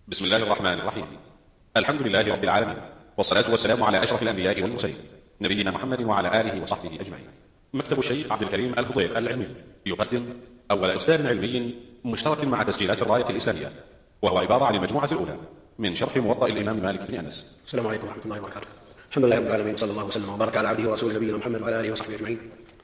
بسم الله الرحمن الرحيم. الحمد لله رب العالمين، والصلاة والسلام على أشرف الأنبياء والمرسلين نبينا محمد وعلى آله وصحبه أجمعين. مكتب الشيخ عبد الكريم الخضير العلمي يقدم أول إصدار علمي مشترك مع تسجيلات الراية الإسلامية، وهو عبارة عن المجموعة الأولى من شرح موطأ الإمام مالك بن أنس. السلام عليكم ورحمة الله وبركاته. الحمد لله رب العالمين، وصلى الله وسلم وبارك على عبده ورسوله نبينا محمد وعلى آله وصحبه أجمعين.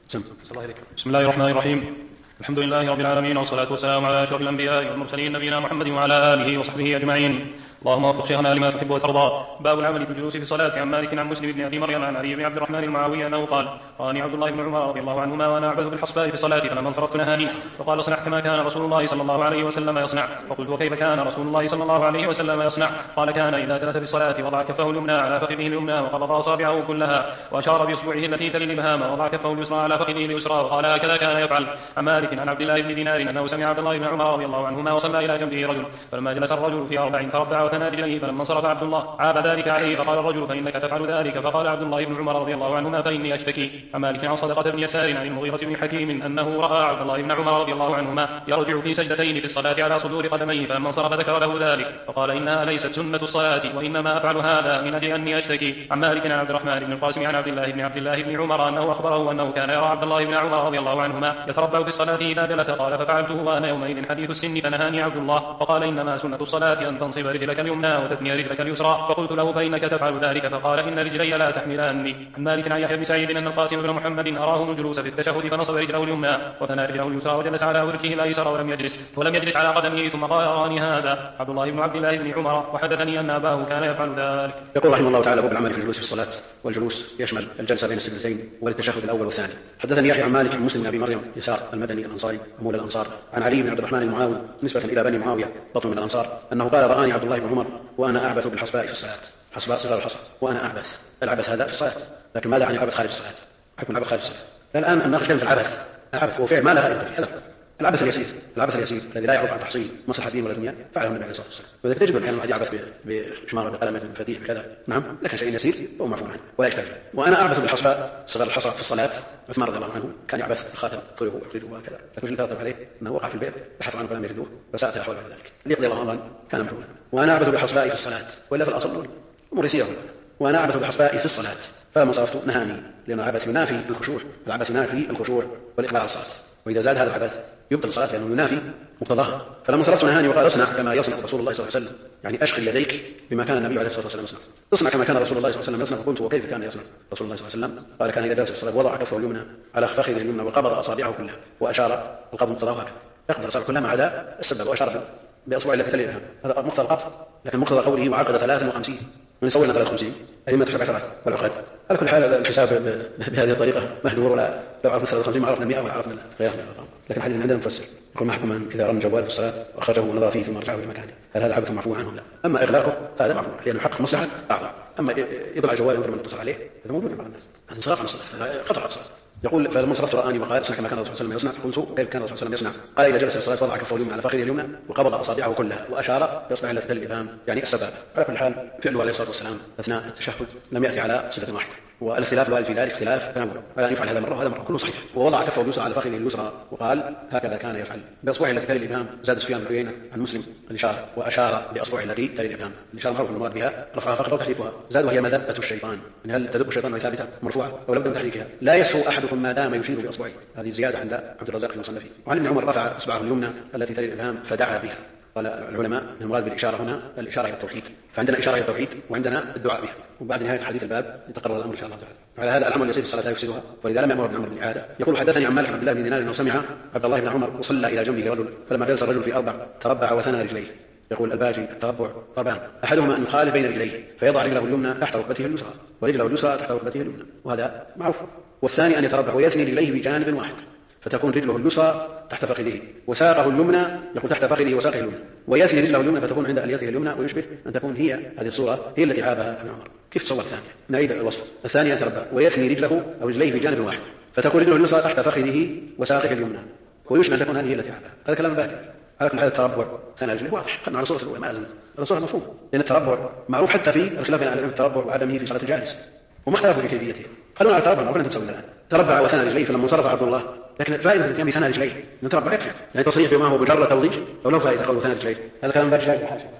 بسم الله الرحمن الرحيم. الحمد لله رب العالمين، والصلاة والسلام على أشرف الأنبياء والمرسلين نبينا محمد وعلى آله وصحبه أجمعين. اللهم وفق شيخنا لما تحب وترضى. باب العمل في الجلوس في الصلاة. عن مالك عن مسلم بن أبي مريم عن علي بن عبد الرحمن المعاوي أنه قال: رآني عبد الله بن عمر رضي الله عنهما وأنا أعبث بالحصباء في الصلاة، فلما انصرفت نهاني فقال: اصنع كما كان رسول الله صلى الله عليه وسلم يصنع. فقلت: وكيف كان رسول الله صلى الله عليه وسلم يصنع؟ قال: كان إذا جلس في الصلاة وضع كفه اليمنى على فخذه اليمنى وقبض أصابعه كلها وأشار بإصبعه التي تلي الإبهام ووضع كفه اليسرى على فخذه اليسرى، وقال: هكذا كان يفعل. عن مالك عن عبد الله بن دينار أنه سمع عبد الله بن عمر رضي الله عنهما وصلى إلى جنبه رجل، فلما جلس الرجل في 4 تربع وثنى رجليه، فلما انصرف عبد الله عاب ذلك عليه، فقال الرجل: فإنك تفعل ذلك؟ فقال عبد الله بن عمر رضي الله عنهما: فإني أشتكي. عن مالك عن صدقة بن يسار عن المغيرة بن حكيم أنه رأى عبد الله بن عمر رضي الله عنهما يرجع في سجدتين في الصلاة على صدور قدميه، فلما انصرف ذكر له ذلك فقال: إنها ليست سنة الصلاة، وإنما أفعل هذا من أجل أني أشتكي. عن مالك عن عبد الرحمن بن القاسم عن عبد الله بن عمر أنه أخبره أنه كان يرى عبد الله بن عمر رضي الله عنهما يتربع في الصلاة إذا جلس. قال: ففعلته وأنا يومئذ حديث السن، فنهاني عبد الله فقال: إنما سنة الصلاة أن تنصب رجلك اليمنى وتثني رجلك اليسرى. فقلت له: فإنك تفعل ذلك؟ فقال: إن رجلي لا تحملاني. عن مالك عن يحيى بن سعيد أن القاسم بن محمد أراه الجلوس في التشهد فنصب رجله اليمنى وثنى رجله اليسرى وجلس على وركه الأيسر ولم يجلس على قدمه، ثم قال: أراني هذا عبد الله بن عبد الله بن عمر وحدثني أن أباه كان يفعل ذلك. يقول رحمه الله تعالى: باب العمل في الجلوس في الصلاة. والجلوس يشمل الجلسة بين السجدتين والتشهد الأول والثاني. حدثني يحيى عن مالك عن مسلم بن أبي مريم يسار المدني الأنصاري مولى الأنصار عن علي بن عبد الرحمن المعاوي نسبة إلى بني معاوية بطن من الأنصار أنه قال: رآني عبد الله بن عمر وأنا أعبث بالحصباء في الصلاة. حصباء صغار الحصى، وأنا أعبث. العبث هذا في الصلاة، لكن ماذا عن العبث خارج الصلاة؟ حكم العبث خارج الصلاة. الآن الناقش في العبث. العبث هو فعل ما لا فائدة فيه، هذا العبث اليسير الذي لا يعرف عن تحصيل مصلحة الدين ولا الدنيا فعله النبي عليه الصلاة والسلام. وذلك تجد أحيانا الواحد يعبث بشمارة بقلم بمفاتيح بكذا، نعم، لكن شيء يسير هو معفو عنه ولا يشكل فيه. وأنا أعبث بالحصباء صغار الحصى في الصلاة. عثمان رضي الله عنه كان يعبث بالخاتم طوله ويخرجه وكذا، لكن في الثلاثة عليه أنه وقع في البئر بحث عنه فلم يجدوه فساءت أحوال ذلك ليقضي الله أمرا كان مفعولا. وأنا أعبث بالحصباء في الصلاة، وإلا في الأصل أمور يسيرة. وأنا أعبث بالحصباء في الصلاة، فلما صرفت نهاني، لأن العبث ينافي الخشوع، العبث ينافي الخشوع والإقبال على الصلاة، وإذا زاد هذا العبث يبطل الصلاة لأنه ينافي مقتضاها. فلما صرفت نهاني وقال: اصنع كما يصنع رسول الله صلى الله عليه وسلم، يعني أشغل يديك بما كان النبي عليه الصلاة والسلام يصنع. اصنع كما كان رسول الله صلى الله عليه وسلم يصنع. فقلت: وكيف كان يصنع رسول الله صلى الله عليه وسلم؟ قال: كان إذا جلس في الصلاة وضع كفه اليمنى على فخذه اليمنى وقبض أصابعه كلها وأشار. القبض مقتضاه هكذا، يقبض الأصابع كلها ما عدا السبب، وأشار بأصبعه التي تلي الإبهام. هذا مقتضى القبض، لكن مقتضى قوله: وعقد 53 من يصورنا 53 أي من تحت عشرات والعقد. على كل حال الحساب بهذه الطريقة مهدور، ولا لو عرفنا 53 ما عرفنا 100 ولا عرفنا غيرها من الأرقام. لكن حديث عندنا مفسر يقول: ما حكم إذا رمى الجوال في الصلاة وأخرجه ونظر فيه ثم رجعه إلى مكانه؟ هل هذا عبث معفو عنه؟ لا. أما إغلاقه فهذا معفو لأنه حق مصلحة أعظم. أما يضع الجوال ينظر من اتصل عليه هذا موجود مع الناس، هذا انصراف عن الصلاة، قطع الصلاة. يقول: فلما انصرفت رآني وقال: اصنع كما كان الرسول صلى الله عليه وسلم يصنع. قلت: كيف كان الرسول صلى الله عليه وسلم يصنع؟ قال: إذا جلس في الصلاة وضع كفه اليمنى على فخذه اليمنى وقبض أصابعه كلها وأشار بإصبعه التي تلي الإبهام، يعني السبابة. على كل حال فعله عليه الصلاة والسلام أثناء التشهد لم يأتي على صفة واحدة، والاختلاف الوارد في ذلك اختلاف تنوع، على أن يفعل هذا مرة وهذا مرة، كله صحيح. ووضع كفه اليسرى على فخذه اليسرى وقال: هكذا كان يفعل بأصبعه التي تلي الإبهام. زاد سفيان بن عيينة عن مسلم الإشارة: وأشار بأصبعه التي تلي الإبهام. الإشارة معروف المراد بها رفعها فقط وتحريكها. زاد: وهي مذبة الشيطان، يعني هل تذب الشيطان وهي ثابتة مرفوعة أو لابد من تحريكها؟ لا يسهو أحدكم ما دام يشير بأصبعه. هذه زيادة عند عبد الرزاق في مصنفه. وعن ابن عمر رفع إصبعه اليمنى التي تلي الإبهام فدعا بها. قال العلماء المراد بالإشارة هنا الإشارة إلى التوحيد، فعندنا إشارة إلى التوحيد وعندنا الدعاء بها. وبعد نهاية حديث الباب يتقرر الأمر إن شاء الله تعالى. على هذا العمل يصير في الصلاة لا يفسدها، ولذا لم يأمر ابن عمر بالإعادة. يقول: حدثني عن مالك عبد الله بن دينار أنه سمع عبد الله بن عمر وصلى إلى جنبه رجل، فلما جلس الرجل في 4 تربع وثنى رجليه. يقول الباجي: التربع ضربان، أحدهما أن يخالف بين رجليه فيضع رجله اليمنى تحت ركبته اليسرى ورجله اليسرى تحت ركبته اليمنى، وهذا معروف. والثاني أن يتربع ويثني رجليه بجانب واحد، فتكون رجله اليسرى تحت فخذه وساقه اليمنى يقول تحت فخذه وساقه اليمنى، ويثني رجله اليمنى فتكون عند أليته اليمنى، ويشبه أن تكون هي هذه الصورة هي التي عابها ابن عمر. كيف تصور الثانية؟ نعيد الوصف. الثاني يتربع ويثني رجله أو رجليه بجانب واحد، فتكون رجله اليسرى تحت فخذه وساقه اليمنى، ويشبه أن تكون هذه هي التي عابها. هذا كلام باقي. على كل حال التربع ثاني رجله واضح، قلنا على صورة الأولى ما لازم، هذا صورة مفهوم، لأن التربع معروف حتى في الخلاف بين العلماء التربع وعدمه في صلاة الجالس، وما اختلفوا في كيفيته. خلونا على التربع، معروف أن تسوي الآن. تربع وثنى رجليه فلما انصرف عبد الله، لكن فائدة الاتيان بثنى رجليه أن تربع يكفي، يعني تصريح بما هو مجرد توضيح، أو لو فائدة قول ثنى رجليه، هذا كلام باقي حاجة.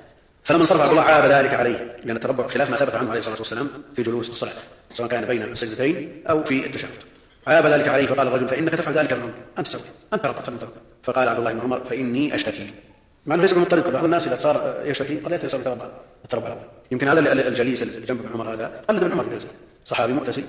فلما انصرف عبد الله عاب ذلك عليه، لأن التربع خلاف ما ثبت عنه عليه الصلاة والسلام في جلوس الصلاة سواء كان بين السجدتين أو في التشهد. عاب ذلك عليه فقال الرجل: فإنك تفعل ذلك بالعمر، أنت تسوي، أنت رتبت. فقال عبد الله بن عمر: فإني أشتكي. مع أنه ليس بالمضطرب، بعض الناس إذا صار يشتكي قد يتسوي التربع الأول. يمكن هذا الجليس اللي جنب ابن عمر هذا قلد ابن عمر جلسه، صحابي مؤتسي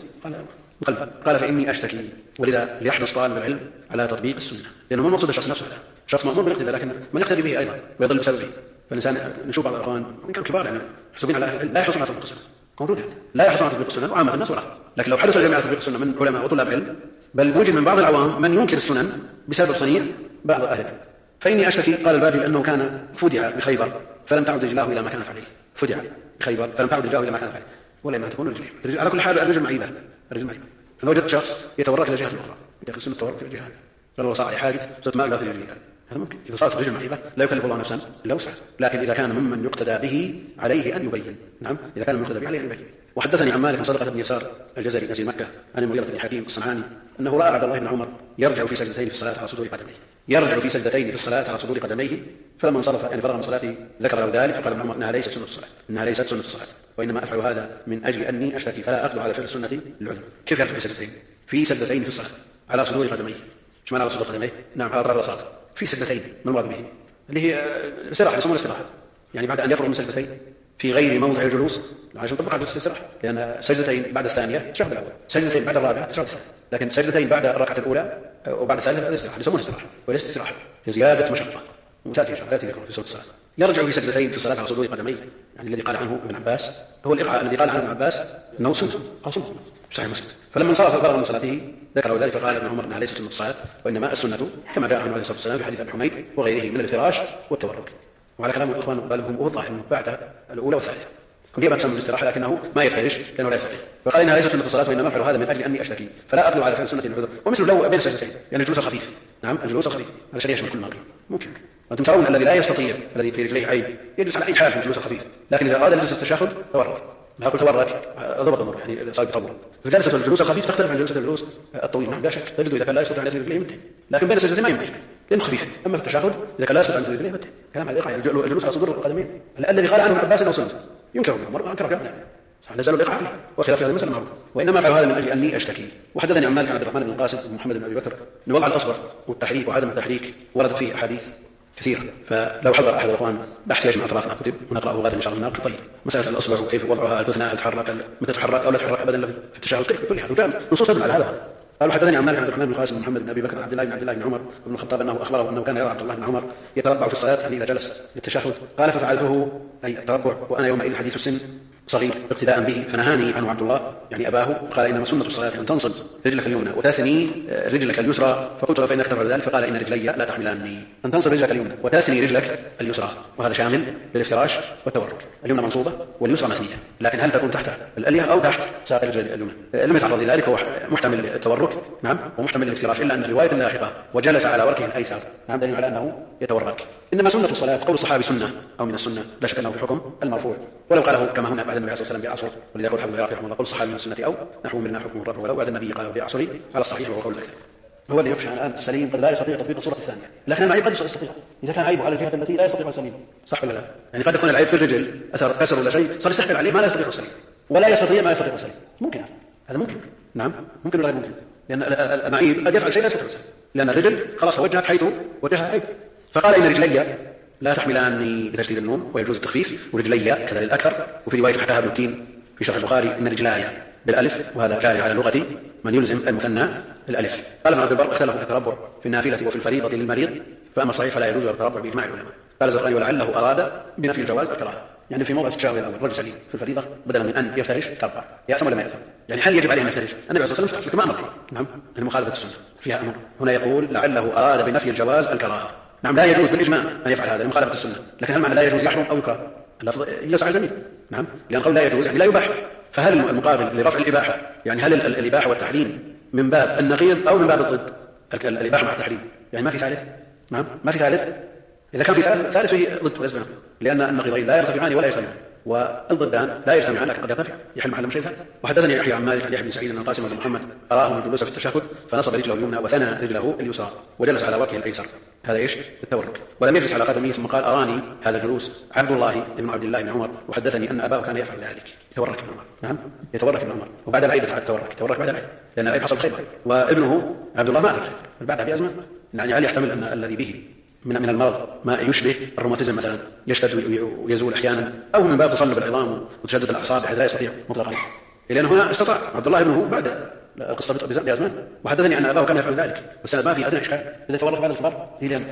قال فإني أشتكي. ولذا ليحرص طالب العلم على تطبيق السنة، لأنه مو المقصود الشخص نفسه، شخص مأمور بالاقتداء لكن من يقتدي به أيضا ويضل بسببه. فالإنسان نشوف بعض الأخوان من كانوا كبار يعني محسوبين على لا يحرصون على تطبيق السنة، موجود لا يحرصون على تطبيق السنة وعامة الناس ولا. لكن لو حرص الجميع على تطبيق السنة من علماء وطلاب علم، بل وجد من بعض العوام من ينكر السنن بسبب صنيع بعض أهل العلم. فإني أشتكي قال الباجي لأنه كان فدع بخيبر فلم تعد رجلاه إلى ما كانت عليه. فدع بخيبر فلم تعد رجلاه إلى ما كانت عليه، ولا ما تكون رجليه. على كل حال الرجل معيبة. أنا وجدت شخص يتورك إلى جهة أخرى، يدخل السنة التورك إلى جهة، قال والله صار حادث صرت ما أقدر في رجلي، هذا ممكن. إذا صارت الرجل معيبة لا يكلف الله نفسا إلا وسعها، لكن إذا كان ممن يقتدى به عليه أن يبين. نعم، إذا كان يقتدى به عليه أن يبين. وحدثني عن مالك عن صدقة بن يسار الجزري نزيل مكة عن المغيرة بن حكيم الصنعاني أنه رأى عبد الله بن عمر يرجع في سجدتين في الصلاة على صدور قدميه، يرجع في سجدتين في الصلاة على صدور قدميه. فلما انصرف يعني فرغ من صلاته ذكر له ذلك، فقال ابن عمر: إنها ليست سنة الصلاة، إنها ليست سنة الصلاة، وإنما أفعل هذا من أجل أني أشتكي فلا أقدر على فعل السنة للعذر. كيف يرجع في سجدتين؟ في سجدتين في الصلاة على صدور قدميه. ايش معنى على صدور قدميه؟ نعم، على الرأس. في سجدتين ما المراد به؟ اللي هي الاستراحة، يسمونها الاستراحة، يعني بعد أن يفرغ من سجدتين في غير موضع الجلوس عشان تطبق على الاستراحة، لأن سجدتين بعد الثانية تشهد الأول، سجدتين بعد الرابعة تشهد الثانية، لكن سجدتين بعد الركعة الأولى وبعد الثالثة هذه استراحة، يسمونها استراحة وليست استراحة، زيادة مشقة. وتأتي في سورة الصلاة يرجع في سجدتين في الصلاة على صدور قدميه، يعني الذي قال عنه ابن عباس هو الإقعاء الذي قال عنه ابن عباس أنه سنة أو سنة صحيح مسلم. فلما انصرف فرغ من صلاته ذكر ذلك فقال ابن عمر: إنها ليست سنة الصلاة، وإنما السنة كما جاء عنه عليه الصلاة والسلام في حديث أبي حميد وغيره من الافتراش والتورك. وعلى كلام الإخوان غالبهم أوضح أنه بعد الأولى والثالثة كل يبقى تسمى الاستراحة، لكنه ما يفترش لأنه لا يستطيع. فقال إنها ليست سنة الصلاة، وإنما أفعل هذا من أجل أني أشتكي فلا أقدر على فعل سنة العذر. ومثل لو بين سجدتين يعني الجلوس الخفيف. نعم، الجلوس الخفيف هذا شيء يشمل كل ما ممكن. وأنتم ترون الذي لا يستطيع الذي في رجليه عيب يجلس على أي حال في الجلوس الخفيف، لكن إذا أراد يجلس التشهد تورط، لا أقول تورك ضبط الأمر يعني صار يطور. فجلسة الجلوس الخفيف تختلف عن جلسة الجلوس الطويل. نعم لا شك، تجد إذا كان لا يستطيع أن يثبت رجليه يمتع، لكن بين السجدتين ما يمتع لأنه خفيف. أما في التشهد إذا كان لا يستطيع أن يثبت رجليه يمتع. كلام على الإقعاء الجلوس على صدور القدمين الذي قال عنه ابن عباس أنه سنة ينكر ابن عمر أنكر يعني نزلوا الإقعاء وخلاف هذا المسألة معروف. وإنما أفعل هذا من أجل أني أشتكي. وحدثني عن مالك عن عبد الرحمن بن القاسم بن محمد بن أبي بكر أن وضع الأصغر والتحريك وعدم التحريك وردت فيه أحاديث كثيرة، فلو حضر أحد الأخوان بحث يجمع أطرافنا كتب ونقرأه غدا إن شاء الله ناقش. طيب مسألة الأصبع وكيف وضعها، الأثناء تتحرك متى تتحرك أو لا تتحرك أبدا في التشهد كلها وجاء نصوص على هذا. قالوا حدثني عن مالك عن عبد الرحمن بن القاسم بن محمد بن أبي بكر عبد الله بن عمر بن الخطاب أنه أخبره أنه كان يرى عبد الله بن عمر يتربع في الصلاة إذا جلس للتشهد. قال ففعلته أي التربع وأنا يومئذ حديث السن صغير اقتداء به، فنهاني عنه عبد الله يعني أباه، قال إنما سنة الصلاة أن تنصب رجلك اليمنى وتثني رجلك اليسرى. فقلت له فإنك تفعل ذلك؟ فقال إن رجلي لا تحملاني. أن تنصب رجلك اليمنى وتثني رجلك اليسرى، وهذا شامل للافتراش والتورك. اليمنى منصوبة واليسرى مثنية، لكن هل تكون تحت الألية أو تحت ساق الرجل اليمنى؟ لم يتعرض لذلك، هو محتمل للتورك نعم ومحتمل للافتراش، إلا أن الرواية لاحقة وجلس على وركه الأيسر نعم دليل على أنه يتورك. إنما سنة الصلاة قول الصحابي سنة أو من السنة لا شك أنه في حكم المرفوع، ولو قاله كما هنا بعد النبي صلى الله عليه وسلم بعصر، ولذا يقول حفظ العراقي رحمه الله قول الصحابي من السنة أو نحو منها حكم الرفع، ولو بعد النبي قاله بعصر على الصحيح وهو قول الأكثر. هو اللي يخشى الآن السليم قد لا يستطيع تطبيق الصورة الثانية، لكن العيب قد يستطيع إذا كان عيبه على الجهة التي لا يستطيع السليم، صح ولا لا؟ يعني قد يكون العيب في الرجل أثر كسر ولا شيء صار يسهل عليه ما لا يستطيع السليم، ولا يستطيع ما يستطيع السليم. ممكن هذا ممكن نعم ممكن ولا غير ممكن، لأن المعيب قد يفعل شيء لا يستطيع السليم، لأن الرجل خلاص وجهت حيث وجهها عيب. فقال إن رجلي لا تحملاني بتشديد النون ويجوز التخفيف، ورجلي كذا للأكثر. وفي رواية حكاها ابن التين في شرح البخاري إن رجلاي بالألف، وهذا جاري على لغة من يلزم المثنى الألف. قال ابن عبد البر اختلفوا في التربع في النافلة وفي الفريضة للمريض، فأما الصحيح فلا يجوز التربع بإجماع العلماء. قال الزرقاني ولعله أراد بنفي الجواز الكراهة، يعني في موضع التشاور الأول رجل سليم في الفريضة بدلا من أن يفترش تربع يأثم ولا ما يأثم، يعني هل يجب عليه أن يفترش؟ النبي صلى الله عليه وسلم ما أمر نعم يعني مخالفة السنة فيها أمر. هنا يقول لعله أراد بنفي الجواز الكراهة. نعم لا يجوز بالإجماع أن يفعل هذا لمخالفة السنة، لكن هل معنى لا يجوز يحرم أو يكره؟ اللفظ يسعى الجميع نعم، لأن قول لا يجوز يعني لا يباح. فهل المقابل لرفع الإباحة يعني هل الإباحة والتحريم من باب النقيض أو من باب الضد؟ الإباحة مع التحريم يعني ما في ثالث نعم ما في ثالث. إذا كان في ثالث فيه ضد وليس بينهم، لأن النقيضين لا يرتفعان ولا يجتمعان. والضدان لا يجتمعان لكن قد يرتفع يحل محل شيء ثالث. وحدثني يحيى عن مالك عن يحيى بن سعيد بن القاسم بن محمد أراه من جلوسه في التشهد فنصب رجله اليمنى وثنى رجله اليسرى وجلس على وجهه الأيسر، هذا ايش؟ التورك، ولم يجلس على قدمه، ثم قال أراني هذا جلوس عبد الله بن عبد الله بن عمر وحدثني أن أباه كان يفعل ذلك، يتورك ابن عمر. نعم يتورك ابن عمر، وبعد العيب على التورك، يتورك بعد العيب لأن العيب حصل خيبر، وابنه عبد الله مات الخيبر بعدها بأزمان. يعني هل يحتمل أن الذي به من المرض ما يشبه الروماتيزم مثلا يشتد ويزول أحيانا، أو من باب تصلب العظام وتشدد الأعصاب بحيث لا يستطيع مطلقا، لأنه هنا استطاع عبد الله ابنه بعد القصة بأزمان، وحدثني أن أباه كان يفعل ذلك، والسند ما في أدنى إشكال إذا تورط بعد الكبار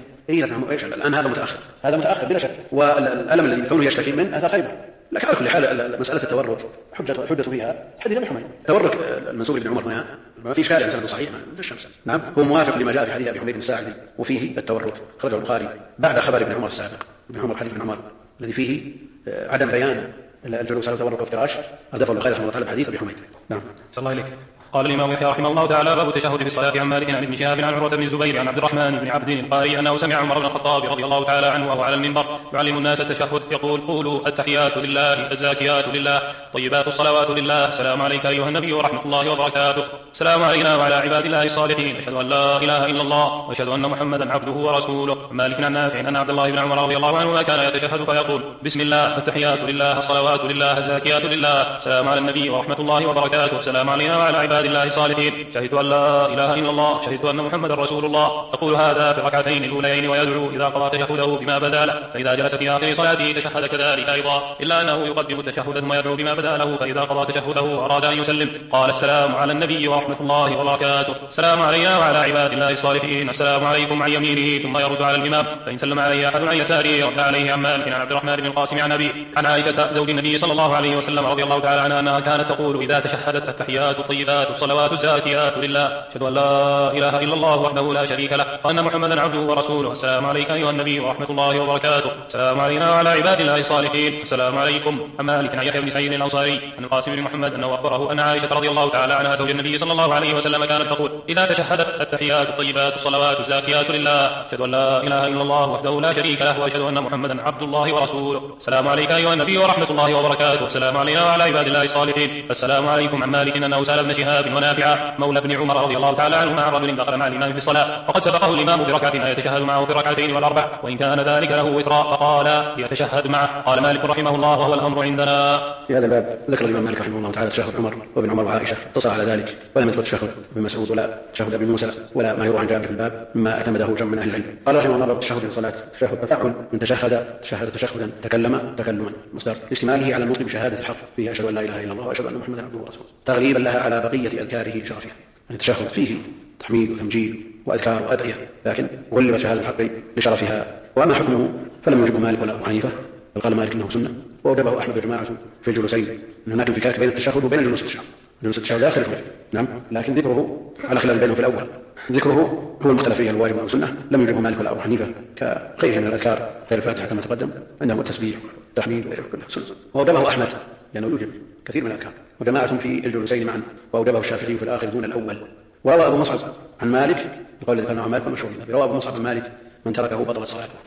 الآن هذا متأخر بلا شك، والألم الذي كونه يشتكي منه أثر خيبر. لكن على كل حال مسألة التورك حجة فيها حديث ابن حميد، تورك المنسوب لابن عمر هنا ما في إشكال، سند صحيح ما في الشمس. نعم هو موافق لما جاء في حديث أبي حميد الساعدي وفيه التورك، خرجه البخاري بعد خبر ابن عمر السابق، ابن عمر حديث ابن عمر الذي فيه عدم بيان الجلوس على التورك وافتراش، أضافه البخاري رحمه الله تعالى حديث أبي حميد. نعم. صلى الله عليك. قال الإمام يحيى رحمه الله تعالى: باب التشهد في الصلاة. عن مالك عن ابن شهاب عن عروة بن الزبير عن عبد الرحمن بن عبد القاري أنه سمع عمر بن الخطاب رضي الله تعالى عنه وهو على المنبر يعلم الناس التشهد يقول: قولوا التحيات لله، الزاكيات لله، طيبات الصلوات لله، السلام عليك أيها النبي ورحمة الله وبركاته، السلام علينا وعلى عباد الله الصالحين، أشهد أن لا إله إلا الله وأشهد أن محمدا عبده ورسوله. مالك عن نافع أن عبد الله بن عمر رضي الله عنهما كان يتشهد فيقول: بسم الله، التحيات لله، الصلوات لله، الزاكيات لله، السلام على النبي ورحمة الله وبركاته، السلام علينا وعلى عباد الله الصالحين، شهدت أن لا إله إلا الله، شهدت أن محمدا رسول الله. يقول هذا في الركعتين الأوليين، ويدعو إذا قضى تشهده بما بدا له، فإذا جلس في آخر صلاته تشهد كذلك أيضا، إلا أنه يقدم التشهد ثم يدعو بما بدا له، فإذا قضى تشهده وأراد أن يسلم قال: السلام على النبي ورحمة الله وبركاته، السلام علينا وعلى عباد الله الصالحين، السلام عليكم عن يمينه، ثم يرد على الإمام، فإن سلم عليه أحد عن يساره رد عليه. عن مالك عن عبد الرحمن بن القاسم عن أبيه عن عائشة زوج النبي صلى الله عليه وسلم رضي الله تعالى عنها أنها كانت تقول: إذا تشهدت التحيات الطيبات الصلوات الزاكيات لله، أشهد أن لا إله إلا الله وحده لا شريك له وأن محمدا عبده ورسوله، السلام عليك أيها النبي ورحمة الله وبركاته، السلام علينا وعلى عباد الله الصالحين، السلام عليكم. عن مالك عن يحيى بن سعيد الأنصاري عن القاسم بن محمد أنه أخبره أن عائشة رضي الله تعالى عنها زوج النبي صلى الله عليه وسلم كانت تقول: إذا تشهدت التحيات الطيبات الصلوات الزاكيات لله، أشهد أن لا إله إلا الله وحده لا شريك له وأشهد أن محمدا عبد الله ورسوله، السلام عليك أيها النبي ورحمة الله وبركاته، السلام علينا وعلى عباد الله الصالحين، السلام عليكم. عن مالك أنه سأل ابن شهاب ونافع مولى ابن عمر رضي الله تعالى عنهما عن رجل دخل مع الإمام في الصلاة وقد سبقه الإمام بركعة يتشهد معه في الركعتين والأربع، وإن كان ذلك له وترا، فقال: يتشهد معه. قال مالك رحمه الله: وهو الأمر عندنا. في هذا الباب ذكر الإمام مالك رحمه الله تعالى تشهد عمر وابن عمر وعائشة، اقتصر على ذلك ولم يذكر تشهد ابن مسعود ولا تشهد ابي موسى ولا ما يروى عن جابر في الباب مما اعتمده جمع من أهل العلم. قال رحمه الله: باب التشهد في الصلاة. التشهد تفعل من تشهد تشهدا، تكلم تكلما، مصدر لاشتماله على النطق بشهادة الحق فيه أشهد أن لا إله إلا الله وأشهد أن محمدا عبده ورسوله، تغليبا لها على بقية أذكاره لشرفها. التشهد فيه تحميد وتمجيد وأذكار وأدعية، لكن غلب شهادة الحق لشرفها. وأما حكمه فلم يوجبه مالك ولا أبو حنيفة، بل قال مالك إنه سنة، وأوجبه أحمد وجماعة في الجلوسين، أن هناك انفكاك بين التشهد وبين جلوس التشهد. جلوس التشهد لا يختلف فيه، نعم، لكن ذكره على خلاف بينه في الأول، ذكره هو المختلف فيه الواجب أو السنة، لم يوجبه مالك ولا أبو حنيفة كغيره من الأذكار غير الفاتحة كما تقدم، أنه التسبيح والتحميد وغيره كله سنة. وأوجبه أحمد لأنه يوجب كثير من الأذكار، وجماعة في الجلوسين معا، وأوجبه الشافعي في الآخر دون الأول. وروى أبو مصعب عن مالك القول الذي ذكرناه عن مالك والمشهور، روى أبو مصعب عن مالك: من تركه بطلت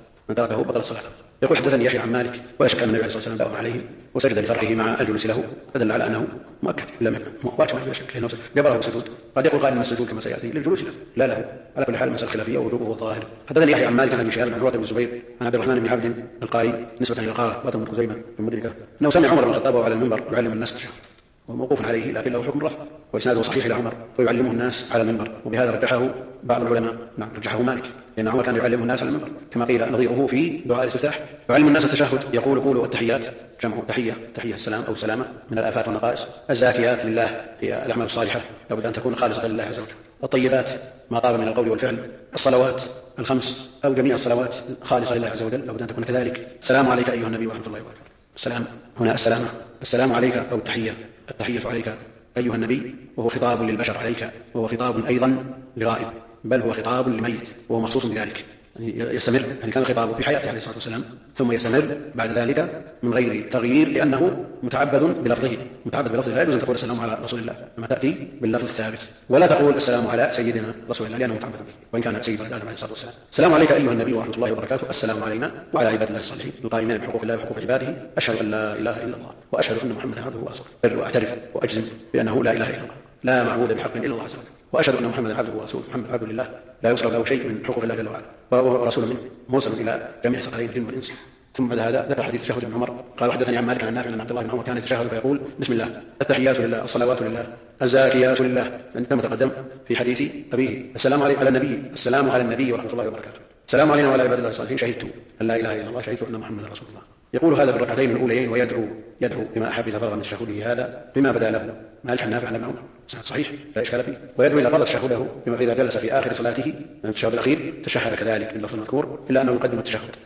صلاته. يقول: حدثني يحيى عن مالك، ولا شك أن النبي عليه الصلاة والسلام داوم عليه وسجد لتركه مع الجلوس له، فدل على أنه مؤكد لم يكن واجب بلا شك، لأنه جبره السجود. قد يقول قائل أن السجود كما سيأتي للجلوس له، لا له. على كل حال مسألة خلافية ووجوبه الظاهر. حدثني يحيى عن مالك عن ابن شهاب عن عروة بن الزبير عن عبد الرحمن بن عبد القاري نسبة إلى القارة وطن بن خزيمة في المدركة أنه سمع عمر بن الخطاب على المنبر يعلم الناس التشهد، وموقوف عليه لكن له حكم رفع، وإسناده صحيح إلى عمر ويعلمه الناس على المنبر، وبهذا رجحه بعض العلماء، نعم رجحه مالك، لأن عمر كان يعلم الناس على المنبر كما قيل نظيره في دعاء الاستفتاح: يعلم الناس التشهد يقول: قولوا التحيات، جمع تحية السلام أو سلامة من الآفات والنقائص، الزاكيات لله هي الأعمال الصالحة لابد أن تكون خالصة لله عز وجل، الطيبات ما طاب من القول والفعل، الصلوات الخمس أو جميع الصلوات خالصة لله عز وجل لابد أن تكون كذلك، السلام عليك أيها النبي ورحمة الله وبركاته. السلام هنا السلام عليك أو التحية عليك أيها النبي، وهو خطاب للبشر عليك، وهو خطاب أيضا لغائب، بل هو خطاب لميت وهو مخصوص بذلك، يستمر، يعني كان الخطاب في حياته عليه الصلاة والسلام ثم يستمر بعد ذلك من غير تغيير، لأنه متعبد بلفظه. لا يجوز أن تقول السلام على رسول الله لما تأتي باللفظ الثابت، ولا تقول السلام على سيدنا رسول الله لأنه متعبد به وإن كان سيد العالم عليه الصلاة والسلام. السلام عليك أيها النبي ورحمة الله وبركاته، السلام علينا وعلى عباد الله الصالحين القائمين بحقوق الله وحقوق عباده، أشهد أن لا إله إلا الله وأشهد أن محمدا عبده ورسوله، وأعترف وأجزم بأنه لا إله إلا الله لا معبود بحق إلا الله عز وجل، وأشهد أن محمدا عبده ورسوله. محمد عبد لله لا يوصل له شيء من حقوق الله جل وعلا، ورسول منه مرسل إلى جميع ثقلين الجن والإنس. ثم بعد هذا ذكر حديث تشهد ابن عمر قال وحدثني عن مالك عن نافع أن عبد الله بن عمر كان يتشهد فيقول بسم الله التحيات لله الصلوات لله الزاكيات لله، كما تقدم في حديث أبيه. السلام على النبي، السلام على النبي ورحمة الله وبركاته، السلام علينا وعلى عباد الله الصالحين، شهدت أن لا إله إلا الله، شهدت أن محمدا رسول الله. يقول هذا في الركعتين الأوليين ويدعو بما أحب إذا فرغ من تشهده هذا بما بدا له. مالك النافع عن ابن عمر صحيح لا إشكال فيه. ويدعو إلى قضى تشهده بما إذا جلس في آخر صلاته من التشهد الأخير تشهد كذلك باللفظ المذكور، إلا أنه يقدم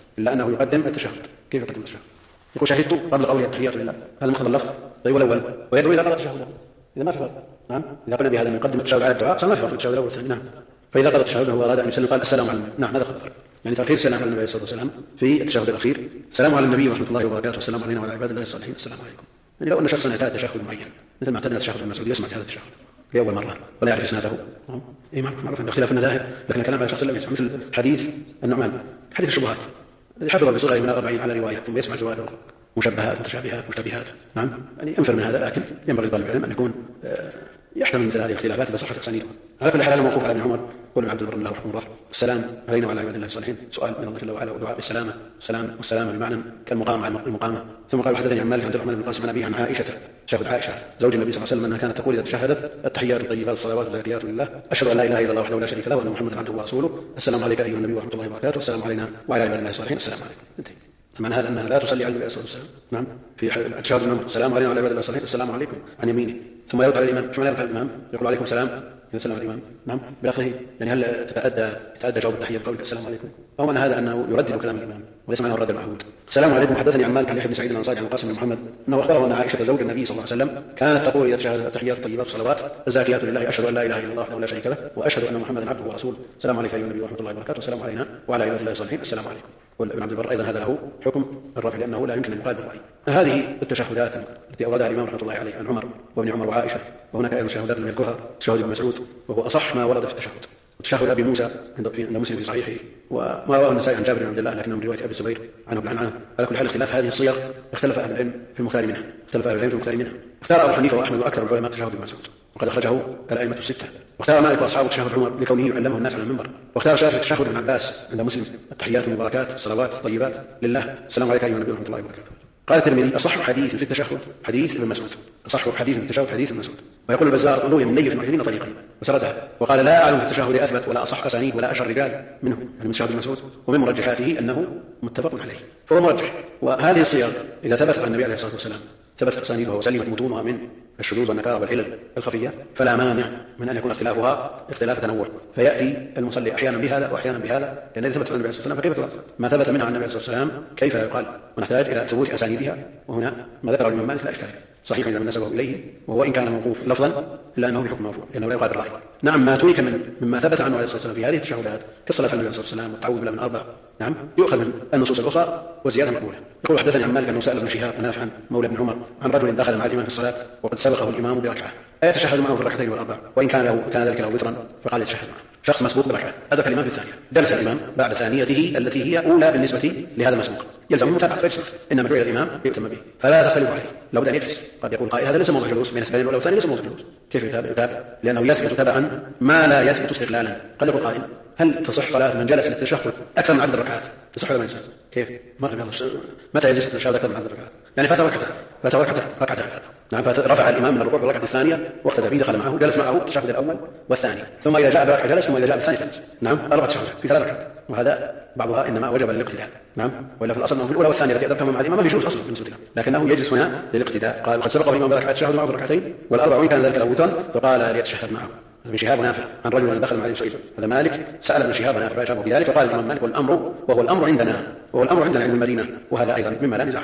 التشهد. كيف يقدم التشهد؟ يقول شهدت قبل قول التحيات لله، هذا مقتضى اللفظ. طيب والأول ويدعو إلى قضى تشهده إذا ما في فرق. نعم إذا قلنا بهذا يقدم التشهد على الدعاء صار ما في فرق التشهد الأول والثاني. نعم فإذا قضى التشهد وهو أراد أن يسلم قال السلام على النبي. نعم هذا فرق، يعني تأخير السلام على النبي صلى الله عليه وسلم في التشهد الأخير. السلام على النبي ورحمة الله وبركاته، والسلام علينا وعلى عباد الله الصالحين، السلام عليكم. يعني لو أن شخصا اعتاد تشهد معين مثل ما اعتدنا التشهد المسعودي يسمع هذا التشهد لأول مرة ولا يعرف إسناده، معروف عند اختلاف المذاهب، لكن الكلام على شخص لم يسمع، مثل حديث النعمان حديث الشبهات الذي حفظ بصغر من 40 على رواية ثم يسمع رواية أخرى مشبهات متشابهات مشتبهات. نعم يعني أنفر من هذا، لكن ينبغي لطالب العلم أن يكون يحتمل مثل هذه الاختلافات بصحة أسانيده. على كل حال موقوف على ابن عمر وابن عبد البر الله رحمه الله. السلام علينا وعلى عباد الله الصالحين سؤال من الله جل وعلا ودعاء بالسلامة، والسلامة بمعنى كالمقام على المقامة. ثم قال حدثني عن مالك عن عبد الرحمن بن القاسم عن أبيه عن عائشة تشهد عائشة زوج النبي صلى الله عليه وسلم أنها كانت تقول إذا تشهدت التحيات الطيبات الصلوات الزاكيات لله أشهد أن لا إله إلا الله وحده لا شريك له وأن محمدا عبده ورسوله، السلام عليك أيها النبي ورحمة الله وبركاته، السلام علينا وعلى عباد الله الصالحين، السلام عليكم. معنى هذا أنها لا تصلي على النبي صلى الله عليه وسلم. نعم في التشهد الأمر السلام علينا وعلى عباد الله الصالحين، السلام عليكم عن يمينه، ثم يرد على الإمام. شو معنى يرد على الإمام؟ يقول عليكم السلام يسلم على الإمام. نعم بلفظه، يعني هل يتأدى جواب التحية بقول السلام عليكم، أو معنى هذا أنه يردد كلام الإمام وليس معناه الرد المعهود. السلام عليكم. حدثني عن مالك عن يحيى بن سعيد الأنصاري عن القاسم بن محمد أنه أخبره أن عائشة زوج النبي صلى الله عليه وسلم كانت تقول إذا تشهد التحيات الطيبات الصلوات الزاكيات لله أشهد أن لا إله إلا الله وحده لا شريك له وأشهد أن محمدا عبده ورسوله، السلام عليك أيها النبي ورحمة الله وبركاته، السلام علينا وعلى عباد الله الصالحين، السلام عليكم. وابن عبد البر أيضا هذا له حكم الرفع لأنه لا يمكن أن يقال بالرأي. هذه التشهدات التي أوردها الإمام رحمة الله عليه عن عمر وابن عمر وعائشة، وهناك أيضا تشهدات لم يذكرها تشهد ابن مسعود وهو أصح ما ورد في التشهد. تشهد أبي موسى عند مسلم في صحيحه، وما رواه النسائي عن جابر بن عبد الله لكنه من رواية أبي الزبير عنه بن عنه. على كل حال اختلاف هذه الصيغ اختلف أهل العلم في المختار منها، اختار أبو حنيفة وأحمد وأكثر من العلماء تشهد ابن مسعود وقد أخرجه الأئمة الستة، واختار مالك وأصحابه تشهد عمر لكونه يعلمه الناس على المنبر، واختار شافعي تشهد ابن عباس عند مسلم التحيات المباركات الصلوات الطيبات لله، السلام عليك أيها النبي ورحمة الله وبركاته. قال الترمذي أصح حديث في التشهد حديث ابن مسعود، أصح حديث في التشهد حديث ابن مسعود. ويقول البزار روي من ليث بن عثيمين طريقا وسردها، وقال لا أعلم في التشهد أثبت ولا أصح أسانيد ولا أشر رجال منه، يعني من تشهد ابن مسعود، ومن مرجحاته أنه متفق عليه فهو مرجح. وهذه الصيغ إذا ثبت عن النبي عليه الصلاة والسلام ثبتت أسانيدها وسلمت متونها من الشذوذ والنكارة والعلل الخفية، فلا مانع من أن يكون اختلافها اختلاف تنوع، فيأتي المصلي أحيانا بهذا وأحيانا بهذا، لأن إذا ثبت عن النبي عليه الصلاة والسلام فكيف ترد ما ثبت منها عن النبي عليه الصلاة والسلام كيف يقال، ونحتاج إلى ثبوت أسانيدها. وهنا ما ذكره الإمام مالك لا إشكال صحيح إذا من نسبه إليه، وهو إن كان موقوف لفظا إلا أنه بحكم مرفوع لأنه لا يقال بالرأي. نعم ما ترك مما ثبت عنه عليه الصلاة والسلام في هذه التشهدات كالصلاة على النبي عليه الصلاة والسلام والتعوذ بالله من أربع، نعم يؤخذ من النصوص الأخرى وزيادة مقبولة. يقول حدثني عن مالك أنه سأل ابن شهاب نافعا مولى ابن عمر عن رجل دخل مع الإمام في الصلاة وقد سبقه الإمام بركعة أيتشهد معه في الركعتين والأربع وإن كان ذلك له وترا، فقال يتشهد معه. شخص مسبوق بركعة أدرك الإمام في الثانية، جلس الإمام بعد ثانيته التي هي أولى بالنسبة لهذا المسبوق، يلزم متابعة فيجلس، إنما جعل الإمام يؤتم به فلا تختلف عليه، لو بد أن يجلس. قد يقول قائل هذا ليس موضع جلوس بين الثاني والأول والثاني ليس موضع جلوس، كيف يتابع؟ لأنه يثبت تبعا ما لا يثبت استقلالا. قد يقول قائل هل تصح صلاة من جلس للتشهد أكثر من عدد الركعات؟ تصح ولا ما يصح؟ كيف؟ متى يجلس التشهد أكثر من عدد الركعات؟ يعني فات ركعتان نعم، فرفع الإمام من الركوع بالركعة الثانية واقتدى به، دخل معه جلس معه التشهد الأول والثاني، ثم إذا جاء بركعة جلس، ثم إذا جاء بالثاني جلس. نعم 4 تشهدات في 3 ركعات، وهذا بعضها إنما وجب للاقتداء. نعم وإلا في الأصل أنه في الأولى والثانية التي أدركها مع الإمام ما في جلوس أصلا بالنسبة له، لكنه يجلس هنا للاقتداء. قال قد سبقه الإمام بركعة تشهد معه بالركعتين والأربع وإن كان ذلك له وترا، فقال ليتشهد معه. ابن شهاب نافع عن رجل دخل مع علي سعيد، هذا مالك سأل ابن شهاب نافع فأجابه بذلك، فقال الإمام مالك وهو الأمر عندنا علم المدينة، وهذا أيضا مما لا نزاع فيه،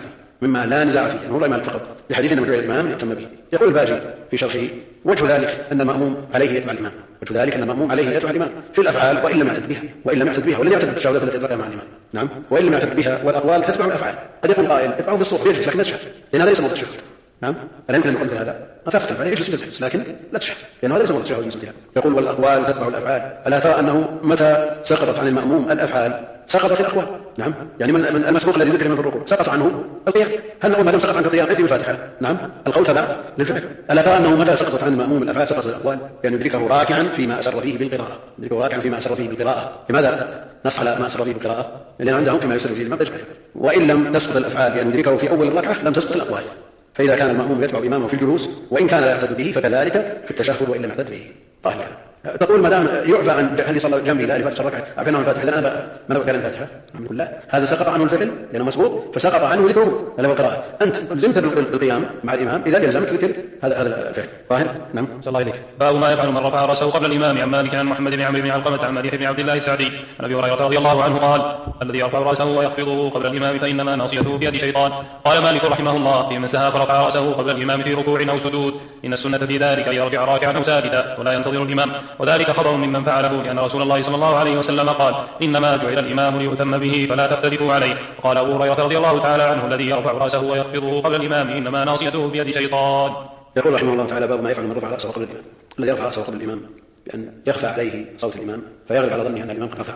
مما لا نزاع فيه هو الإمام فقط لحديث إنما جعل الإمام ليؤتم به. يقول الباجي في شرحه: وجه ذلك أن المأموم عليه يتبع الإمام، وجه ذلك أن المأموم عليه يتبع الإمام في الأفعال وإن لم يعتد بها ولم يعتد بالتشهدات التي أدركها مع الإمام. نعم، وإن لم يعتد بها والأقوال تتبع الأفعال. قد يكون قائل اتبعه في الصوف يجلس لكن لا تشهد، لأن هذا ليس موضع التشهد. نعم، ألا يمكن أن نقول هذا؟ ما تختلف عليه يجلس لكن لا تشهد، لأن هذا ليس موضع التشهد. يقول: والأقوال تتبع الأفعال. ألا ترى أنه متى سقطت عن المأموم الأفعال سقطت الأقوال؟ نعم، يعني من المسبوق الذي ذكر من الركوع سقط عنه القيام. هل نقول ما دام سقط عنه القيام ائتي بالفاتحة؟ نعم، القول تبع للفعل. ألا ترى أنه متى سقطت عن المأموم الأفعال سقطت الأقوال؟ يعني يدركه راكعا فيما أسر فيه بالقراءة. لماذا نص على ما أسر فيه بالقراءة؟ لأن عندهم فيما يسر فيه الإمام تجمع. وإن لم تسقط الأفعال يعني يدركه في أول الركعة لم تسقط الأقوال. فإذا كان المأموم يتبع إمامه في الجلوس وإن كان لا يعتد به فكذلك في التشهد وإن لم يعتد به. طيب، تقول ما دام يعفى عن هل صلى جنبي لا لفاتحة الركعة عفينا عن الفاتحة، أنا ما قال الفاتحة؟ نقول لا، هذا سقط عنه الفعل لأنه مسبوق فسقط عنه ذكره، هذا هو القراءة. أنت لزمت بالقيام مع الإمام إذا يلزمك ذكر هذا الفعل. ظاهر؟ نعم. صلى الله عليك. باب ما يفعل من رفع رأسه قبل الإمام. عن مالك عن محمد بن عمرو بن علقمة عن مليح بن عبد الله السعدي عن أبي هريرة رضي الله عنه قال: الذي يرفع رأسه ويخفضه قبل الإمام فإنما ناصيته بيد شيطان. قال مالك رحمه الله: في من سهى فرفع رأسه قبل الإمام في ركوع أو سجود إن السنة في ذلك أن يرجع راكعا أو ساجدا ولا ينتظر الإمام، وذلك خطأ ممن فعله، لأن رسول الله صلى الله عليه وسلم قال: إنما جعل الإمام ليؤتم به فلا تختلفوا عليه. قال أبو هريرة رضي الله تعالى عنه: الذي يرفع رأسه ويخفضه قبل الإمام إنما ناصيته بيد شيطان. يقول رحمه الله تعالى: باب ما يفعل من رفع رأسه قبل الإمام. الذي يرفع رأسه قبل الإمام بأن يخفى عليه صوت الإمام فيغلب على ظنه أن الإمام قد رفع،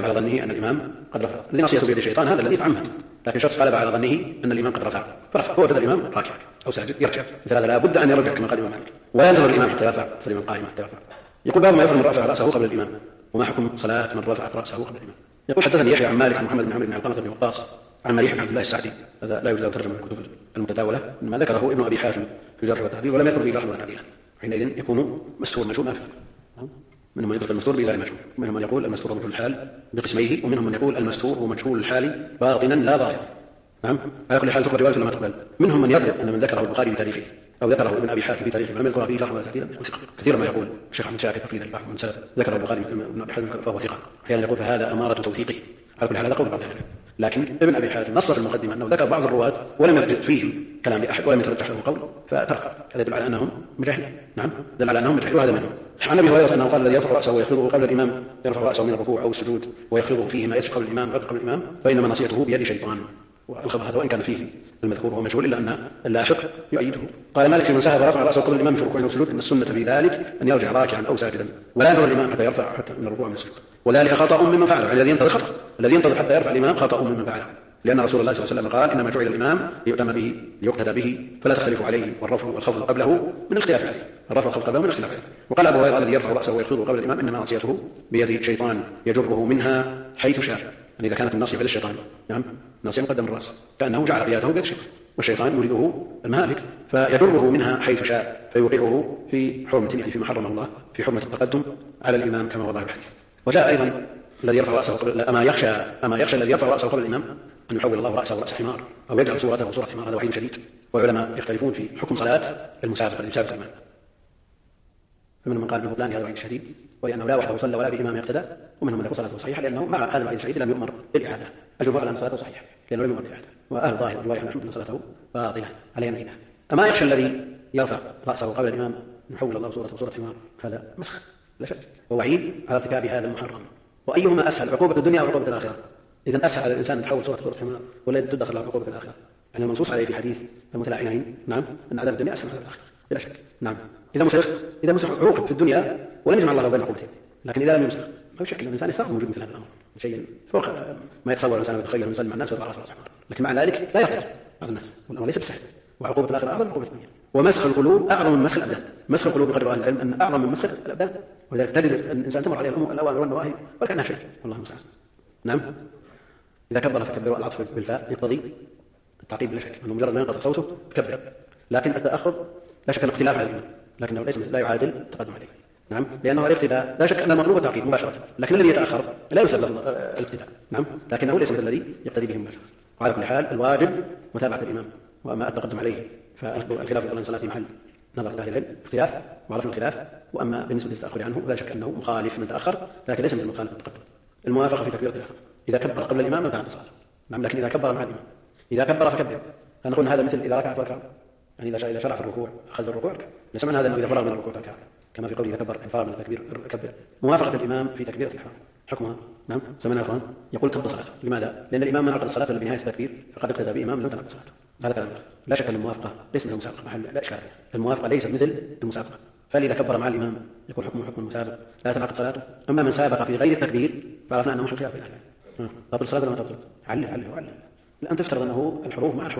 الذي ناصيته بيد الشيطان هذا الذي تعمد، لكن شخص غلب على ظنه أن الإمام قد رفع فرفع، هو وجد الإمام راكع أو ساجد يرجع، مثل هذا لا بد أن يرجع كما قال الإمام مالك ولا ينتظر الإمام حتى يرفع، فالإمام قائم حتى يرفع. يقول: باب ما يفعل من رفع رأسه قبل الإمام وما حكم صلاة من رفع رأسه قبل الإمام. يقول: حدثني يحيى عن مالك عن محمد بن عمرو بن علقمة بن وقاص عن مليح بن عبد الله السعدي، هذا لا يوجد له ترجمة في الكتب المتداولة، إنما ذكره ابن أبي حاتم في جرح والتعديل ولم يذكر فيه جرحا ولا تعديلا، حينئذ يكون مستور مجهول ما فيه. منهم من يذكر المستور بإزاء المجهول، ومنهم من يقول المستور مجهول الحال بقسميه، ومنهم من يقول المستور هو مجهول الحال باطنا لا ظاهرا. نعم، على كل حال تقبل رواية لما تقبل. منهم من يرد أن من ذكره البخاري في تاريخه أو ذكره ابن أبي حاتم في تاريخه ولم يذكر فيه جرحا ولا تعديلا كثيرا ما يقول الشيخ أحمد شاكر تقريبا البحث من سلف ذكر البخاري ابن أبي حاتم فهو ثقة، أحيانا يقول فهذا أمارة توثيقه. على كل حال هذا قول بعض العلماء، لكن ابن أبي حاتم نص في المقدمة أنه ذكر بعض الرواة ولم يثبت فيه كلام لأحد ولم يترجح له القول فترك، هذا يدل على أنهم مجاهلين. نعم، دل على أنهم مجاهلون، هذا منهم. عن أبي هريرة أنه قال: الذي يرفع رأسه ويخفضه قبل الإمام يرفع رأسه من الركوع أو السجود ويخفضه فيه ما يسجد قبل الإمام قبل الإمام فإنما نصيته بيد شيطان. والخبر هذا وإن كان فيه المذكور هو مجهول إلا أن اللاحق يؤيده. قال مالك: في من سهى فرفع رأسه قبل الإمام في الركوع أو السجود إن السنة في ذلك أن يرجع راكعا أو ساجدا ولا ينتظر الإمام حتى يرفع من الركوع من السجود، وذلك خطأ ممن فعله. يعني الذي ينتظر حتى يرفع الإمام خطأ ممن فعله، لأن رسول الله صلى الله عليه وسلم قال: إنما جعل الإمام ليؤتم به ليقتدى به فلا تختلفوا عليه، والرفع والخفض قبله من الاختلاف عليه، الرفع والخفض قبله من الاختلاف عليه. وقال أبو هريرة: الذي يرفع رأسه ويخفضه قبل الإمام إنما ناصيته بيد شيطان يجره منها حيث شاء. يعني إذا كانت الناصية بيد الشيطان، نعم، ناصية مقدم الرأس كأنه جعل قياده بيد الشيطان، والشيطان يريده المهالك فيجره منها حيث شاء فيوقعه في حرمة، يعني في محرم الله، في حرمة التقدم على الإمام كما وضع الحديث. وجاء أيضا الذي يرفع رأسه قبل أما يخشى الذي يرفع رأسه قبل الإمام أن يحول الله رأسه رأس حمار أو يجعل صورته صورة حمار، هذا وعيد شديد. والعلماء يختلفون في حكم صلاة المسابقة الإمام، فمنهم من قال ببطلان هذا وعيد شديد ولأنه لا وحده صلى ولا بإمام يقتدى، ومنهم من يقول صلاته صحيحة لأنه مع هذا الوعيد الشديد لم يؤمر بالإعادة. الجمهور على أن صلاته صحيحة لأنه لم يؤمر بالإعادة، وأهل الظاهر والرواية عن أحمد أن صلاته باطلة عليه نهينا. أما يخشى الذي يرفع رأسه قبل الإمام أن يحول الله صورته صورة حمار، هذا مسخ لا شك ووعيد على ارتكاب هذا المحرم. وأيهما أسهل، عقوبة الدنيا أو عقوبة الآخرة؟ إذن أسهل على الإنسان أن تحول صورة حمار ولا تدخل له عقوبة الآخرة؟ يعني المنصوص عليه في حديث المتلاعنين، نعم، أن عذاب الدنيا أسهل من عذاب الآخرة بلا شك. نعم، إذا مسخ عوقب في الدنيا ولم يجمع الله بين عقوبتين، لكن إذا لم يمسخ ما في شك أن الإنسان يستغرب وجود مثل هذا الأمر، شيء فوق ما يتصور الإنسان ويتخيل ويسلم مع الناس ويضع رأسه حمار، لكن مع ذلك لا يفعل بعض الناس، والأمر ليس بالسهل. وعقوبة الآخرة أعظم من عقوبة الدنيا. ومسخ القلوب أعظم من مسخ الأبدان. مسخ القلوب بقدر أهل العلم أن أعظم من مسخ الأبدان، ولذلك تجد الإنسان تمر عليه الأوامر والنواهي ولكنها شيء، والله المستعان. نعم، إذا كبر فكبروا، العطف بالفاء يقتضي التعقيب لا شك، أنه مجرد ما ينقطع صوته كبر، لكن التأخر لا شك أنه اختلاف على الإمام، لكنه ليس لا يعادل التقدم عليه. نعم، لأنه الاقتداء لا شك أن المطلوب التعقيب مباشرة، لكن الذي يتأخر لا يسلم الاقتداء، نعم، لكنه ليس مثل الذي يقتدي به مباشرة. وعلى كل حال الواجب متابعة الإمام، وأما التقدم عليه فالخلاف في صلاة محل نظر أهل العلم اختلاف وعرفنا الخلاف. وأما بالنسبة للتأخر عنه لا شك أنه مخالف من تأخر، لكن ليس مثل مخالف التقدم. الموافقة في تكبيرة الإحرام إذا كبر قبل الإمام ما كانت صلاة، نعم، لكن إذا كبر مع الإمام، إذا كبر فكبر فنقول هذا مثل إذا ركع فركع، يعني إذا شرع في الركوع أخذ الركوع، سمعنا هذا أنه إذا فرغ من الركوع فركع، كما في قوله إذا كبر إن فرغ من التكبير كبر. موافقة الإمام في تكبيرة الإحرام حكمها نعم سمعنا يا أخوان يقول تبطل صلاته. لماذا؟ لأن الإمام من عقد الصلاة إلا بنهاية التكبير فقد اقتدى بإمام لم تنعقد صلاته. هذا كلام لا شك أن الموافقة ليس مثل المسابقة، محل لا إشكال، الموافقة ليست مثل المسابقة، فإذا كبر مع الإمام يكون حكمه حكم المسابق لا تنعقد صلاته. أما من سابق في غير التكبير فعرفنا أنه محل خلاف بين أهل. تبطل الصلاة ولا ما تبطل؟ علل لأن تفترض أنه الحروف مع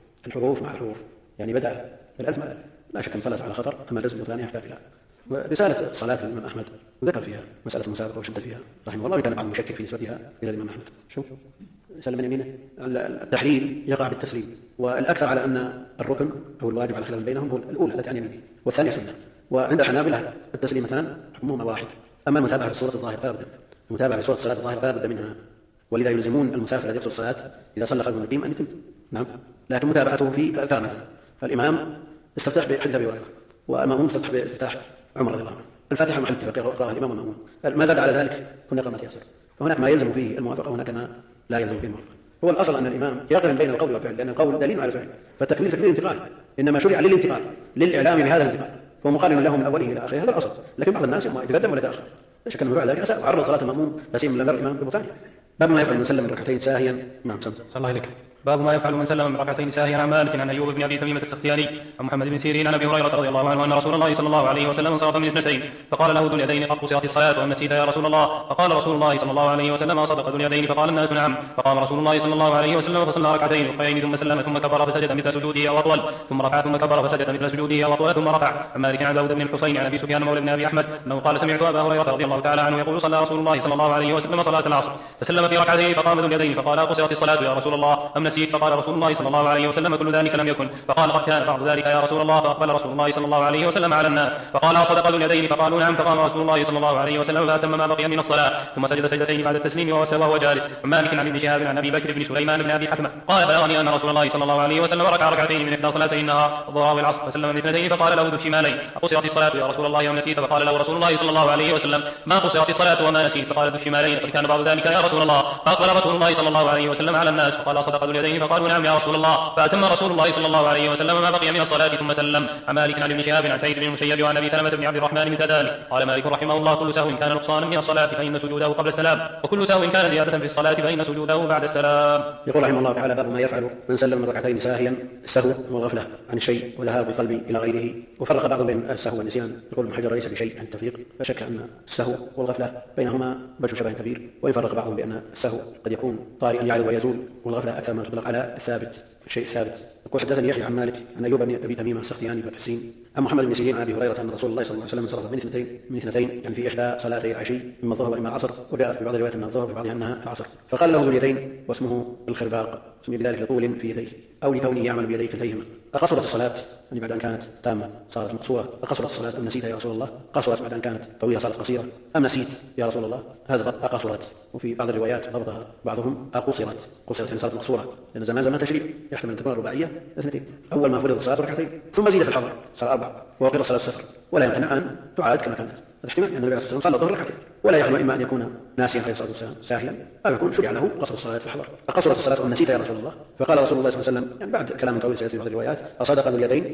الحروف يعني بدأ الألف مع الألف، لا شك أن صلاة على خطر. أما الرزق الثاني يحتاج إلى ورسالة الصلاة للإمام أحمد وذكر فيها مسألة المسابقة وشد فيها رحمه الله، وكان بعض المشكك في نسبتها إلى الإمام أحمد. شوف سلم من يمينه التحليل يقع بالتسليم، والأكثر على أن الركن أو الواجب على خلاف بينهم هو الأولى التي عن يمينه والثانية سنة، وعند الحنابلة التسليمتان حكمهما واحد. أما المتابعة في الصورة الظاهرة فلا بد، المتابعة في صورة الصلاة الظاهرة فلا بد منها، ولذا يلزمون المسافر الذي يقصر الصلاة إذا صلى خلف المقيم أن يتم نعم، لكن متابعته في الأذكار مثلا، فالإمام استفتح بحديث أبي هريرة والمأموم استفتح بافتتاح عمر رضي الله عنه، الفاتحة محل اتفاق يقرأها الإمام والمأموم، ما زاد على ذلك كنا قرأ ما تيسر. فهناك ما يلزم فيه الموافقة وهناك ما لا يلزم فيه الموافقة. هو الأصل أن الإمام يقرن بين القول والفعل، لأن القول دليل على الفعل، فالتكبير تكبير انتقال، إنما شرع للانتقال للإعلام بهذا الانتقال، فهو مقارن له من أوله إلى آخره، هذا الأصل. لكن بعض الناس ما يتقدم ولا يتأخر، لا شك أنه بعد ذلك أساء وعرض صلاة المأموم لا سيما لم يرى الإمام ببطانه. باب ما يفعل من سلم من ركعتين ساهيا. نعم صلى الله عليك. باب ما يفعل من سلم من ركعتين ساهيا عن مالك عن أيوب بن أبي تميمة السختياني عن محمد بن سيرين عن أبي هريرة رضي الله عنه أن رسول الله صلى الله عليه وسلم انصرف من اثنتين فقال له ذو اليدين قد قصرت الصلاة وأم نسيت يا رسول الله؟ فقال رسول الله صلى الله عليه وسلم أصدق ذو اليدين؟ فقال الناس نعم. فقام رسول الله صلى الله عليه وسلم فصلى ركعتين أخريين ثم سلم ثم كبر فسجد مثل سجوده أو أطول ثم رفع ثم كبر فسجد مثل سجوده أو أطول ثم رفع. عن مالك عن داود بن الحصين عن أبي سفيان مولى بن أبي أحمد أنه قال سمعت أبا هريرة رضي الله تعالى عنه يقول صلى رسول الله صلى الله عليه وسلم صلاة العصر فسلم في ركعتين فقام ذو اليدين فقال قصرت الصلاة يا رسول الله أم نسيت؟ فقال رسول الله صلى الله عليه وسلم كل ذلك لم يكن. فقال قد كان بعض ذلك يا رسول الله. فأقبل رسول الله صلى الله عليه وسلم على الناس فقال أصدق ذو اليدين؟ فقالوا نعم. فقام رسول الله صلى الله عليه وسلم فأتم ما بقي من الصلاة ثم سجد سجدتين بعد التسليم وهو جالس. مالك عن ابن شهاب عن أبي بكر بن سليمان بن أبي حكمة قال بلغني أن رسول الله صلى الله عليه وسلم ركع ركعتين من إحدى صلاتي النهار الظهر والعصر فسلم من اثنتين فقال له ذو الشمالين أقصرت الصلاة يا رسول الله أم نسيت؟ فقال له رسول الله صلى الله عليه وسلم ما قصرت الصلاة وما نسيت؟ فقال ذو الشمالين قد كان بعض ذلك يا رسول الله. فأقبل رسول الله صلى الله عليه وسلم على الناس فقال أصدق ذو اليدين؟ فقالوا نعم يا رسول الله. فأتم رسول الله صلى الله عليه وسلم ما بقي من الصلاة ثم سلم. عن مالك عن ابن شهاب عن سعيد بن المسيب وعن أبي سلمة بن عبد الرحمن مثل ذلك. قال مالك رحمه الله كل سهو كان نقصانا من الصلاة فإن سجوده قبل السلام وكل سهو كان زيادة في الصلاة فإن سجوده بعد السلام. يقول رحمه الله تعالى باب ما يفعل من سلم من ركعتين ساهيا. السهو والغفلة عن الشيء وذهاب القلب إلى غيره، وفرق بعض بين السهو والنسيان. يقول ابن حجر ليس بشيء عن التفريق، فشك أن السهو والغفلة بينهما وجه شبه كبير، وإن فرق بعضهم بأن السهو قد يكون طارئا يعرض ويزول، والغفلة أكثر ما تطلق على الثابت الشيء الثابت. يقول حدثني يحيى عن مالك عن أيوب بن أبي تميمة السختياني بالحسين عن محمد بن سيرين عن أبي هريرة أن رسول الله صلى الله عليه وسلم انصرف من اثنتين يعني في إحدى صلاتي العشي إما الظهر وإما العصر، وجاء في بعض الروايات أن الظهر في بعضها أنها العصر. فقال له ذو اليدين واسمه الخرباق، سمي بذلك لطول في يديه أو لكونه يعمل بيديه كلتيهما. أقصرت الصلاة يعني بعد أن كانت تامة صارت مقصورة؟ أقصرت الصلاة أم نسيت يا رسول الله؟ قصرت بعد أن كانت طويلة صارت قصيرة؟ أم نسيت يا رسول الله؟ هذا أقصرت. وفي بعض الروايات ضبطها بعضهم أقصرت، قصرت يعني صارت مقصورة، لأن زمان تشريع يحتمل أن تكون الرباعية اثنتين. أول ما فرض الصلاة ركعتين ثم زيد في الحضر صار 4 وقيل صلاة السفر، ولا يمكن أن تعاد كما كانت. الاحتمال أن النبي عليه الصلاة والسلام صلى الظهر ركعتين، ولا يخلو إما أن يكون ناسيا عليه الصلاة والسلام ساهيا أو يكون شرع له قصر الصلاة في الحضر. أقصرت الصلاة أم نسيت يا رسول الله؟ فقال رسول الله صلى الله عليه وسلم يعني بعد كلام طويل سيأتي في بعض الروايات أصدق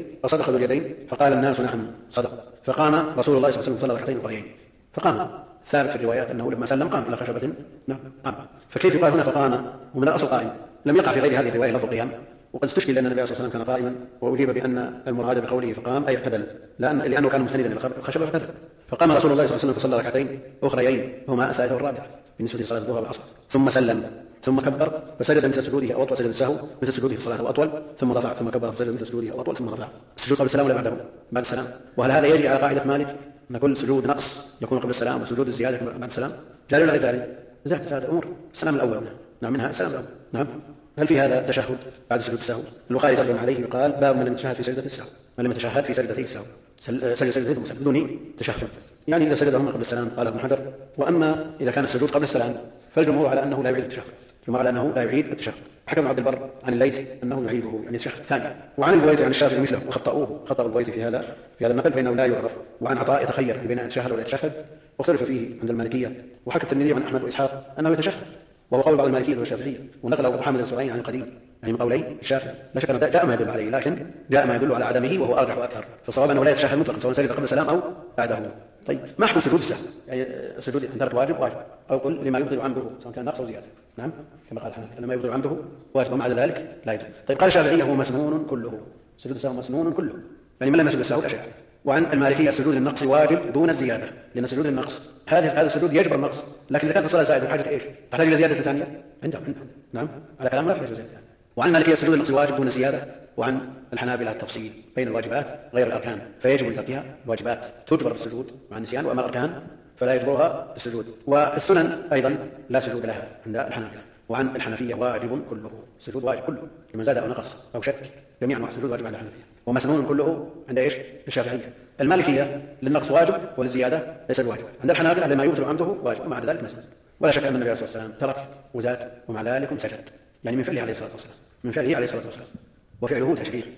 ذو اليدين؟ فقال الناس نعم صدق. فقام رسول الله صلى الله عليه وسلم صلى ركعتين أخريين فقام. ثابت في الروايات أنه لما سلم قام إلى خشبة نعم قام. فكيف يقال هنا فقام ومن الأصل قائم؟ لم يقع في غير هذه الرواية لفظ القيام، وقد استشكل لأن النبي صلى الله عليه وسلم كان قائما، وأجيب بأن المراد بقوله فقام أي اعتدل، لأنه كان مستندا إلى الخشبة فاعتدل. فقام رسول الله صلى الله عليه وسلم فصلى ركعتين أخريين هما الثالثة والرابعة بالنسبة لصلاة الظهر والعصر، ثم سلم ثم كبر فسجد مثل سجوده أو أطول، سجد السهو مثل سجوده في الصلاة وأطول، ثم رفع ثم كبر فسجد مثل سجوده أو أطول، ثم رفع. السجود قبل السلام ولا بعده؟ بعد السلام. وهل هذا يجري على قاعدة مالك أن كل سجود نقص يكون قبل السلام وسجود الزيادة بعد السلام؟ جاري ولا غير جاري؟ زاد أمور. السلام الأول نعم منها السلام الأول نعم. هل في هذا تشهد بعد سجود السهو؟ البخاري ترجم عليه يقال باب من لم يتشهد في سجدة السهو، من لم يتشهد في سجدتي السهو، سجد سجدتين ثم سجد بدون تشهد، يعني إذا سجدهما قبل السلام قال ابن حجر. وأما إذا كان السجود قبل السلام فالجمهور على أنه لا يعيد التشهد، الجمهور على أنه لا يعيد التشهد. حكم عبد البر عن الليث أنه يعيده يعني التشهد الثاني، وعن البويطي عن الشافعي مثله وخطأ البويطي في هذا النقل فإنه لا يعرف. وعن عطاء يتخير بين أن يتشهد ولا يتشهد، واختلف فيه عند المالكية، وحكى الترمذي عن أحمد وإسحاق أنه يتشهد، وهو قول بعض المالكية والشافعية، ونقله أبو حامد السرعي عن القديم يعني من قولي الشافعي لا شك أنه جاء ما يدل عليه، لكن جاء ما يدل على عدمه وهو أرجح وأكثر، فالصواب أنه لا يتشهد مطلقا سواء سجد قبل السلام أو بعده. طيب ما حكم سجود السهو؟ يعني السجود عند ترك واجب أو قل لما يبطل عمده سواء كان نقص أو زيادة. نعم كما قال الحنفي لما يبطل عمده واجب ومع ذلك لا يجوز. طيب قال الشافعي هو مسنون كله، سجود السهو مسنون كله، يعني من لم يسجد السهو الأشعري. وعن المالكية السجود النقص واجب دون الزيادة، لأن سجود النقص هذا السجود يجبر النقص، لكن إذا كانت الصلاة زائدة بحاجة إيش؟ تحتاج إلى زيادة ثانية عندهم. نعم على كلام لا يحتاج زيادة. وعن المالكية السجود النقص واجب دون زيادة. وعن الحنابلة التفصيل بين الواجبات غير الأركان، فيجب لتركها الواجبات تجبر السجود مع النسيان، وأما الأركان فلا يجبرها السجود. والسنن أيضا لا سجود لها عند الحنابلة. وعن الحنفية واجب كله، السجود واجب كله لمن زاد أو نقص أو شك، جميع أنواع السجود واجب عند الحنفية. ومسنون كله عند إيش؟ الشافعية. المالكية للنقص واجب وللزيادة ليس الواجب. عند الحنابلة لما يبطل عمده واجب ومع ذلك مسنون. ولا شك أن النبي صلى الله عليه وسلم ترك وزاد ومع ذلك سجد، يعني من فعله عليه الصلاة والسلام، من فعله عليه الصلاة والسلام، وفعله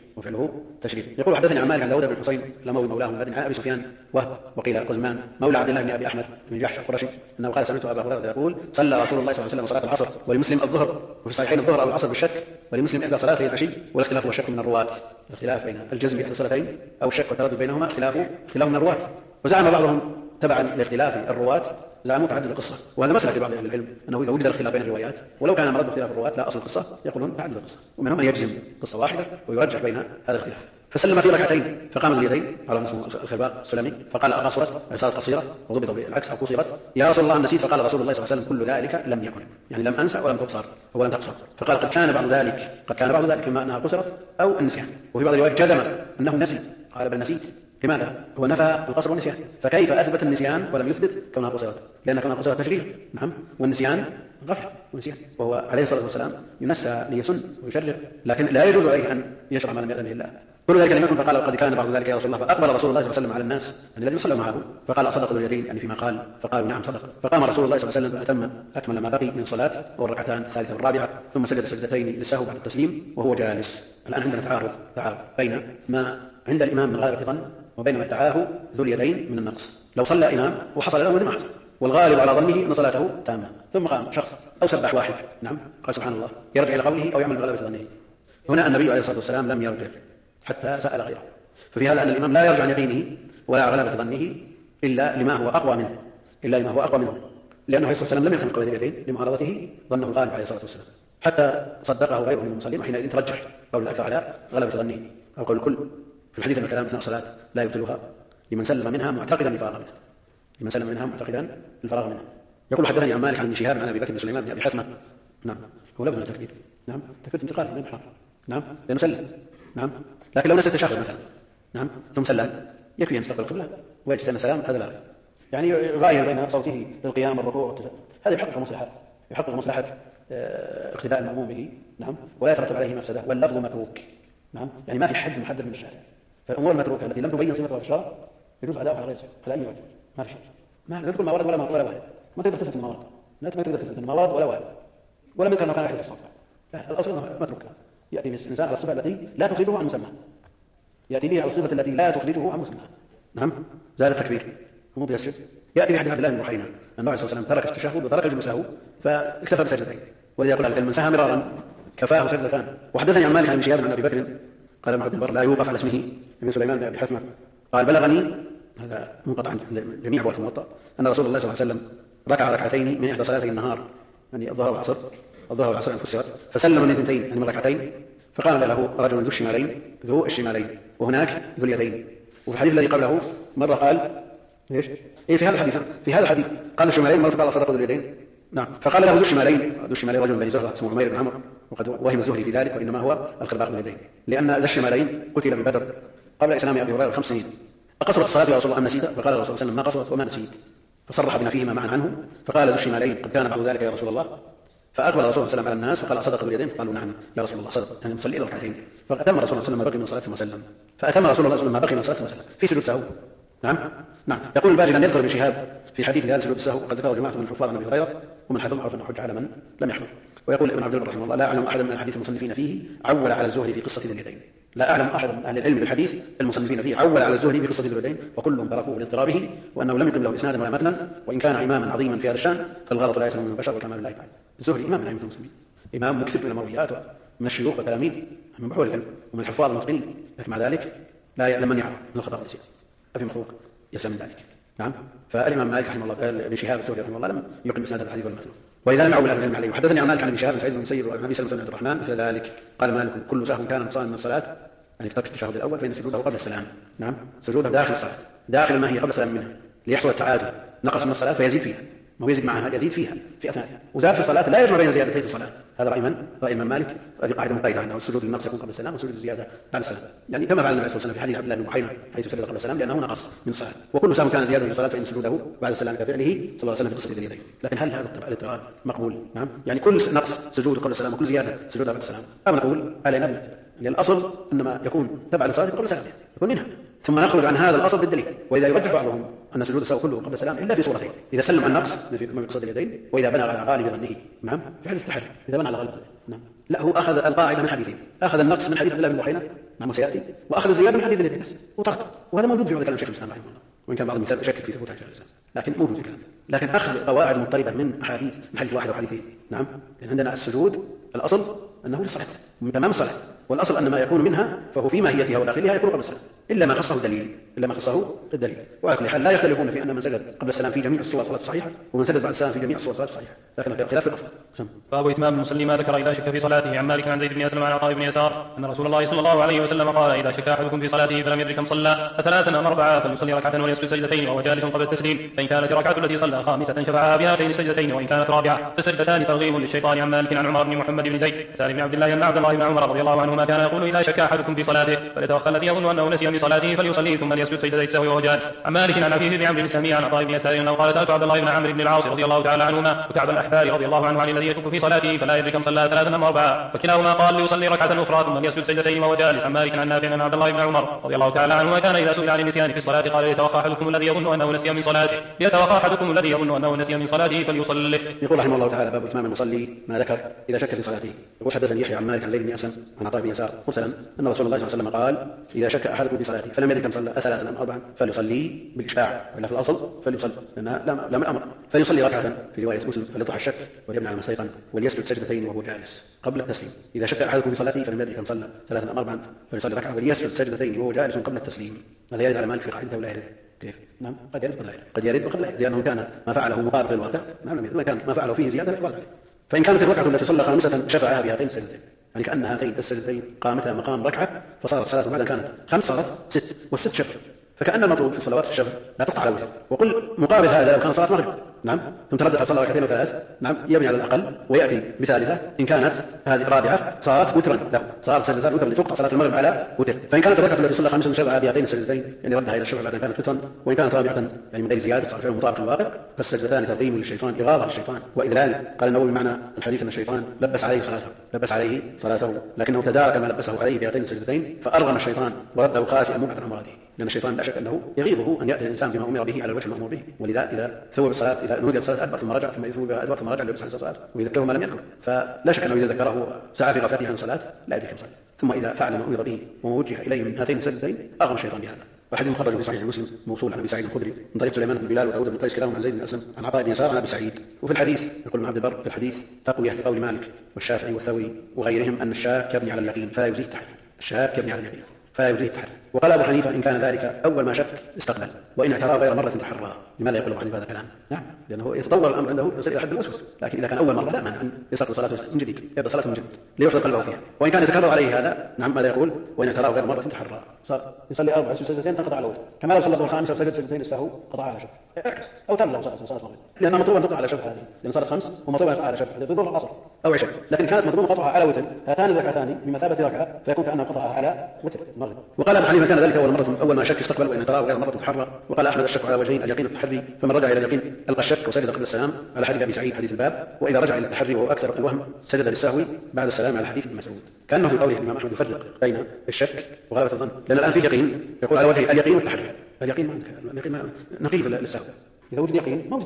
تشريع. يقول حدثني عن مالك عن داود بن حسين الأموي مولاه عن أبي سفيان وقيل قزمان مولى عبد الله بن أبي أحمد بن جحش القرشي أنه قال سمعت أبا هريرة يقول صلى رسول الله صلى الله عليه وسلم صلاة العصر ولمسلم الظهر، وفي الصحيحين الظهر أو العصر بالشك، ولمسلم إحدى صلاتي العشي، والاختلاف والشك من الرواة، الاختلاف بين الجزم بإحدى الصلاتين أو الشك والتردد بينهما اختلاف من الرواة. وزعم بعضهم تبعا لاختلاف الرواة زعموا تعدد القصة، وهذا مسألة بعض أهل العلم أنه إذا وجد الاختلاف بين الروايات ولو كان مراد اختلاف الرواة لا أصل القصة يقولون تعدد القصة، ومنهم من يجزم قصة واحدة ويرجح بين هذا الاختلاف. فسلم في ركعتين فقام باليدين على اسمه الخرباق السلمي فقال أقصرت صارت قصيرة وضبط بالعكس أو قصرت يا رسول الله نسيت، فقال رسول الله صلى الله عليه وسلم كل ذلك لم يكن، يعني لم أنسى ولم تقصر ولم تقصر. فقال قد كان بعض ذلك إما أنها قصرت أو النسيان. وفي بعض الروايات جزم أنه نسي، قال بل نسيت. لماذا؟ هو نفى القصر والنسيان، فكيف أثبت النسيان ولم يثبت كونها قصرت؟ لأن كونها قصرت تشريع، نعم، والنسيان غفل ونسيان، وهو عليه الصلاة والسلام ينسى ليسن ويشرع، لكن لا يجوز عليه أن يشرع ما لم يأذن الله. كل ذلك لم يكن، فقال قد كان بعض ذلك يا رسول الله، فأقبل رسول الله صلى الله عليه وسلم على الناس الذين صلوا معه فقال أصدق ذو اليدين، يعني فيما قال، فقالوا نعم صدق. فقام رسول الله صلى الله عليه وسلم أكمل ما بقي من صلاة والركعتان الثالثة والرابعة، ثم سجد سجدتين للسهو بعد التسليم وهو جالس. الآن عندنا تعارض بين ما عند الإمام من غالب الظن وبين ما ادعاه ذو اليدين من النقص. لو صلى إمام وحصل له مثل ما حصل والغالب على ظنه أن صلاته تامة، ثم قام شخص أو سبح واحد، نعم، قال سبحان الله، يرجع إلى قوله أو يعمل بغلبة ظنه. هنا النبي عليه الصلاة والسلام لم يرجع حتى سأل غيره، ففي هذا أن الإمام لا يرجع عن يقينه ولا غلبة ظنه إلا لما هو أقوى منه، لأنه عليه الصلاة والسلام لم يعتمد قول ذي اليدين لمعارضته ظنه الغالب عليه الصلاة والسلام، حتى صدقه غيره من المصلين، وحينئذ ترجح قول الأكثر على غلبة ظنه أو قول الكل. في الحديث أن الكلام أثناء الصلاة لا يبطلها لمن سلم منها معتقدا الفراغ منها. يقول حدثني عن مالك عن ابن شهاب عن أبي بكر بن سليمان بن أبي حثمة، نعم، هو لابد من التكبير، نعم، تكبير انتقال من الحرام، نعم، لأنه سلم، نعم، لكن لو نسى التشهد مثلا، نعم، ثم سلم يكفي أن يستقبل القبلة ويجلس السلام، هذا لا يعني يغاير بين صوته للقيام والركوع والتشهد، هذا يحقق مصلحة اقتداء المأموم به، نعم، ولا يترتب عليه مفسدة، واللفظ متروك، نعم، يعني ما في حد محدد من الشهادة، فالأمور المتروكة التي لم تبين صفتها في الشرع يجوز أداؤها على غير صفة على أي وجه، ما في شيء، ما نذكر ما ورد ولا وارد، ما تقدر تثبت الموارد، ما تقدر تثبت الموارد ولا وارد، ولا من كان يحدث الصفة، الأصل متروك. يأتي الإنسان على الصفة التي لا تخرجه عن مسمى، يأتي به على الصفة التي لا تخرجه عن مسمى، نعم، زاد التكبير ومض يسجد. يأتي بحديث عبد الله بن بحينة أن النبي صلى الله عليه وسلم ترك التشهد وترك جلوسه فاكتفى بسجدتين، ولذا يقول العلم من سهى مرارا كفاه سجدتان. وحدثني عن مالك عن شهاب عن أبي بكر قال ابن عبد البر لا يوقف على اسمه ابن سليمان بن أبي حثمة قال بلغني، هذا منقطع عن جميع رواة الموطأ، أن رسول الله صلى الله عليه وسلم ركع ركعتين من إحدى صلاتي النهار، يعني الظهر والعصر أن فسرت، فسلم من اثنتين يعني من ركعتين، فقال له رجل ذو الشمالين وهناك ذو اليدين. وفي الحديث الذي قبله مرة قال ايش؟ في هذا الحديث قال الشمالين، مرة قال صدق ذو اليدين، نعم، فقال له ذو الشمالين رجل بني زهرة اسمه عمير بن عمرو، وقد وهم الزهري في ذلك، وإنما هو الخرباق ذو اليدين، لأن ذا الشمالين قتل ببدر قبل إسلام أبي هريرة 5 سنين. فقصرت الصلاة يا رسول الله أم نسيت؟ فقال الرسول صلى الله عليه وسلم ما قصرت وما نسيت، فصرح بما فيهما معا عنه. فقال ذو الشمالين قد كان بعض ذلك يا رسول الله، فأقبل الرسول صلى الله عليه وسلم على الناس فقال أصدق ذو اليدين؟ فقالوا نعم يا رسول الله صدق، يعني مصلي ركعتين. فأتم الرسول صلى الله عليه وسلم ما بقي من صلاة وسلم، في سجود السهو، نعم. يقول الباجي لم يذكر ابن شهاب في حديث هذا سجود السهو، قد ذكره جماعة من حفاظ عن أبي هريرة ومن حيث عرف أنه حج على من لم يحضر. ويقول ابن عبد البر رحمه الله لا أعلم أحدا من الحديث المصنفين فيه عول على الزهري في قصة ذي اليدين، لا أعلم أحد من أهل العلم بالحديث المصنفين فيه عول على الزهري في قصة ذي اليدين، وكلهم تركوه لاضطرابه وأنه لم يقم له إسنادا ولا متنا، وإن كان إماما عظيما في هذا الشأن فالغلط لا يسلم من البشر والكمال لا يفعل. الزهري إمام من أئمة المسلمين، إمام مكسب من المرويات من الشيوخ والتلاميذ من بحور العلم ومن الحفاظ المتقنين، لكن مع ذلك لا يعلم من يعلم من الخطأ اليسير، ففي مخلوق يسلم من ذلك. نعم. فالإمام مالك رحمه الله ابن شهاب الزهري رحمه الله لم يقم إسناد الحديث والمتن، ولذا لم يعول أهل العلم عليه. وحدثني عن مالك عن ابن شهاب سعيد بن سيد وابن أبي سلمة بن عبد الرحمن مثل ذلك. قال مالك: كل سهو كان نقصان من الصلاة، يعني ترك التشهد الأول، فإن سجوده قبل السلام. نعم، سجوده داخل الصلاة، داخل ما هي قبل السلام منها، ليحصل التعادل، نقص من الصلاة فيزيد فيها، ما هو يزيد معها، يزيد فيها في أثناءها، وزاد في الصلاة لا يجمع بين زيادتين في الصلاة. هذا رأي من؟ رأي الإمام مالك. هذه قاعدة مقيدة عنده: السجود للنقص يكون قبل السلام، وسجود الزيادة بعد السلام، يعني كما فعل النبي صلى الله عليه وسلم في حديث عبد الله بن بحيرة حيث سجد قبل السلام لأنه نقص من الصلاة. وكل سهو كان زيادة في الصلاة فإن سجوده بعد السلام كفعله صلى الله عليه وسلم في قصة اليدين. لكن هل هذا الاضطراد مقبول؟ نعم، يعني كل نقص سجود قبل السلام وكل زيادة سجود بعد السلام، أو نقول علينا نبلغ، لأن الأصل إنما يكون تبع للصلاة قبل السلام، يكون منها، ثم نخرج عن هذا الأصل بالدليل. وإذا يرجح بعضهم أن سجود السهو كله قبل السلام إلا في صورتين: إذا سلم عن نقص في مقصد اليدين، وإذا بنى على غالب ظنه. نعم، في حديث التحري إذا بنى على غالب. نعم، لا، هو أخذ القاعدة من حديثين: أخذ النقص من حديث عبد الله بن بحيرة، نعم وسيأتي، وأخذ الزيادة من حديث اليدين بس وترك. وهذا موجود في بعض كلام شيخ الإسلام رحمه الله، وإن كان بعضهم يشكك في ثبوت شيخ الإسلام، لكن موجود في كلام. لكن أخذ قواعد مضطردة من أحاديث، من حديث واحد وحديثين. نعم، لأن عندنا السجود الأصل أنه للصلاة من تمام الصلاة، والأصل أن ما يكون منها فهو في ماهيتها وداخلها يكون قبل السلام، إلا ما خصه الدليل، إلا ما خصه الدليل. وعلى كل حال لا يختلفون في أن من سجد قبل السلام في جميع الصور صلاة صحيحة، ومن سجد بعد السلام في جميع الصور صلاة صحيحة، لكن الخلاف في الأصل. باب إتمام المصلي ما ذكر إذا شك في صلاته. عن مالك عن زيد بن أسلم عن عطاء بن يسار أن رسول الله صلى الله عليه وسلم قال: إذا شك أحدكم في صلاته فلم يدرك كم صلى أثلاثا أم أربعة فليصلي ركعة وليسجد سجدتين وهو جالس قبل التسليم، فإن كانت الركعة التي صلى خامسة شفعها بهاتين سجدتين، وإن كانت رابعة فسجدتان ترغيب للشيطان. عن مالك عن عمر بن محمد بن زيد سالم بن عبد الله أن عبد الله بن عمر رضي الله عنهما كان يقول: إذا شك أحدكم في صلاته فليتوخى الذي يظن أنه نسي من صلاته فليصلي ثم ليسجد سجدتي السهو وهو جالس. عن مالك عن عفيف بن عمرو بن سمي عن عطاء بن يسار أنه قال: سألت عبد الله بن عمرو بن العاص رضي الله تعالى عنهما وكعب الأحبار رضي الله عنه عن الذي يشك في صلاته فلا يدري كم صلى ثلاثا أم أربعة، فكلاهما قال: ليصلي ركعة أخرى ثم ليسجد سجدتين وهو جالس. عن مالك عن نافع أن عبد الله بن عمر رضي الله تعالى عنهما كان إذا سئل عن النسيان في الصلاة قال: ليتوخى أحدكم الذي يظن أنه نسي من صلاته، ليتوخى أحدكم الذي يظن أنه نسي من صلاته فليصلي. يقول رحمه الله تعالى: باب إتمام المصلي ما ذكر إذا شك في صلاته. يقول: حدثني يحيى عن مالك عن زيد بن أسلم عن عطاء بن يسار مرسلا أن رسول الله صلى الله عليه وسلم قال: إذا شك أحدكم في صلاته فلم يدرك كم صلى أثلاثا أم أربعا فليصلي بالإشباع، وإلا في الأصل فليصلي، لأنها لا من أمر، فليصلي ركعة في رواية مسلم فليطرح الشك وليبني على المستيقن وليسجد سجدتين وهو جالس قبل التسليم. إذا شك أحدكم في صلاته فلم يدرك كم صلى ثلاثا أم أربعا فليصلي ركعة وليسجد سجدتين وهو جالس قبل التسليم. هذا يرد على مالك في قاعدته ولا يرد؟ كيف؟ نعم، قد يرد قد يرد وقد لا يرد، لأنه كان ما فعله مقابل الواقع، ما كان ما فعله فيه زيادة الواقع. فإن كانت الركعة التي صلى خامسة شفعها بهاتين السجدتين، يعني كأن هاتين السجدتين قامتها مقام ركعة، فصارت الصلاة بعد كانت 5 صارت 6، والست شفع، فكأن المطلوب في الصلوات الشفع لا تقطع على وتر. وقل مقابل هذا لو كان صلاة مغرب، نعم، ثم تردد صلى ركعتين وثلاث، نعم، يبني على الأقل ويأتي بثالثة. إن كانت هذه رابعة صارت وترا له، صارت سجدتان وتر لتقطع صلاة المغرب على وتر. فإن كانت الركعة التي صلى خامسا شفعها بهاتين السجدتين، يعني ردها إلى الشفع بعد أن كانت وترا، وإن كانت رابعة يعني من غير زيادة صار فعل مطابق للواقع، فالسجدتان ترغيم للشيطان، إغاظة للشيطان وإذلال. قال النووي معنى الحديث أن الشيطان لبس عليه صلاته لكنه تدارك ما لبسه عليه بهاتين السجدتين فأرغم الشيطان ورده خاسئا موقعا عن مراده، لأن الشيطان لا شك أنه يغيظه أن يأتي الإنسان بما أمر به على الوجه المأمور به. ولذا إذا ثوب الصلاة، إذا نودي الصلاة أدبر ثم رجع، ثم يثوب أدبر ثم رجع ليبس الصلاة ويذكره ما لم يذكر، فلا شك أنه إذا ذكره سعى في غفلته عن الصلاة لا يدرك الصلاة. ثم إذا فعل ما أمر به ووجه إليه من هاتين السجدتين أرغم الشيطان بهذا. وحديث مخرج في صحيح مسلم موصول عن أبي سعيد الخدري من طريق سليمان بن بلال وداود بن قيس كلاهما عن زيد بن أسلم عن عطاء بن يسار عن أبي سعيد. وفي الحديث يقول ابن عبد البر في الحديث تقوية لقول مالك والشافعي والثوري وغيرهم أن الشاك يبني على اليقين فلا يزيد التحريم، الشاك يبني على اليقين فلا يزيد التحريم. وقال أبو حنيفة إن كان ذلك أول ما شك استقبل، وإن اعترى غير مرة تحرى. لماذا يقول أبو حنيفة هذا الكلام؟ نعم، لأنه يتطور الأمر عنده يصل إلى حد الوسوس، لكن إذا كان أول مرة لا مانع أن يستقبل صلاته من جديد، يبدأ صلاته من جديد ليحضر قلبه فيها. وإن كان يتكرر عليه هذا، نعم، ماذا يقول؟ وإن اعترى غير مرة تحرى، صار يصلي 4 سجدتين تنقطع على وجه، كما لو صلى الخامسة وسجد سجدتين السهو قطع على شفع، اعكس أو تم له صلاة مغرب، لأنها مطلوبة أن تقع على شفع هذه، لأن صارت 5 ومطلوبة أن تقع على شفع لتظهر العصر أو عشاء، لكن كانت مطلوبة قطعها على وتر، هاتان الركعتان بمثابة ركعة فيكون كأنها قطعها على وتر المغرب. وقال أبو حنيفة كان ذلك أول ما شك استقبل، وإن تراه غير مرة تحرى. وقال أحمد الشك على وجهين: اليقين التحري، فمن رجع إلى اليقين ألقى الشك وسجد قبل السلام على حديث أبي سعيد حديث الباب، وإذا رجع إلى التحري وهو أكثر الوهم سجد للسهو بعد السلام على حديث ابن مسعود. كأنه في قوله الإمام أحمد يفرق بين الشك وغلبة الظن، لأن الآن في يقين يقول على وجه اليقين والتحري. اليقين نقيض للسهو، إذا وجد يقين موجود سهو،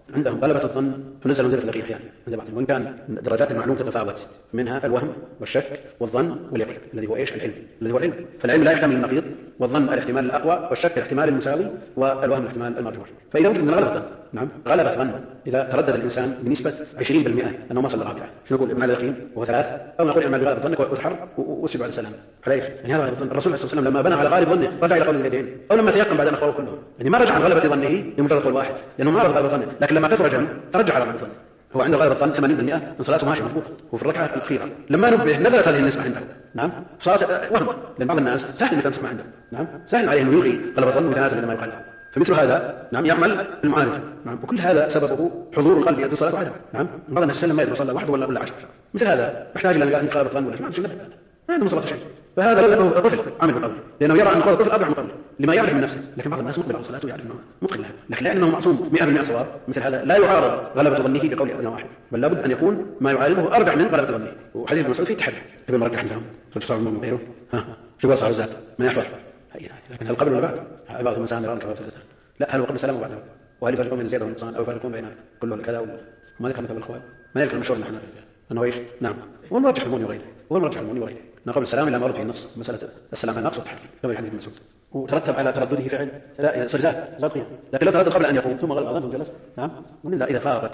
عندهم غلبة الظن تنزل منزلة اليقين أحيانا عند بعضهم، وإن كان درجات المعلوم تتفاوت، منها الوهم والشك والظن واليقين الذي هو إيش؟ العلم الذي هو العلم. فالعلم لا يحتمل النقيض، والظن الاحتمال الأقوى، والشك الاحتمال المساوي، والوهم الاحتمال المرجوح. فإذا وجد من غلبة نعم غلبة ظن إذا تردد الإنسان بنسبة 20% أنه ما صلى رابعة، شنو نقول؟ إعمال اليقين وهو 3، أو نقول إعمال بغلبة ظنك وتحر وأسرع على السلام عليه. يعني هذا الرسول صلى الله عليه وسلم لما بنى على غالب ظنه رجع إلى قول اليدين، أو لما تيقن بعد أن أخوه كلهم، يعني ما رجع عن غلبة ظنه لمجرد قول واحد لأنه ما عرف غلبة ظنه، لكن لما كثر جهله ترجع على غلبة ظنه. هو عنده غلبة ظن 80% من صلاته ماشية مضبوطة، وفي الركعة الأخيرة لما نبه نزلت هذه النسبة عنده نعم صارت وهم، لأن بعض الناس سهل أن تنسمع عنده نعم سهل عليه أنه يلغي غلبة ظن ويتنازل إلى ما يقال. فمثل هذا نعم يعمل المعالجة نعم، وكل هذا سببه حضور القلب يدرس صلاة وعدم نعم. بعض الناس ما يدرس صلاة واحد ولا 10، مثل هذا محتاج إلى أن غلبة ظن ولا ما عنده ما عنده صلاة شيء. فهذا لأنه طفل عمل بالقلب، لأنه يرى أن قول الطفل أبعد من قلبه لما يعرف من نفسه. لكن بعض الناس مقبل على صلاته ويعرف أنه متقن لها، لكن لأنه معصوم 100% صواب، مثل هذا لا يعارض غلبة ظنه بقول أذن واحد، بل لابد أن يكون ما يعارضه أرجع من غلبة ظنه. وحديث ابن مسعود فيه تحدي تبي مرجح عندهم صار من غيره شو قال صار الزاد ما يحفظ. لكن هل قبل ولا بعد؟ عبارة المسامر لا، هل هو قبل السلام وبعده؟ وهل يفرقون بين زيادة والنقصان أو يفرقون بين كل كذا وما ذكر مثل الأخوان ما يذكر المشهور نحن أنه إيش؟ نعم والمرجح الموني وغيره، والمرجح الموني وغيره أن قبل السلام إلا ما ورد فيه النص مسألة السلام الناقص والتحريم كما في حديث ابن مسعود، وترتب على تردده فعل لا يصير زاد قيام. لكن لو تردد قبل أن يقوم ثم غلب أظن وجلس نعم وإلا إذا فاقت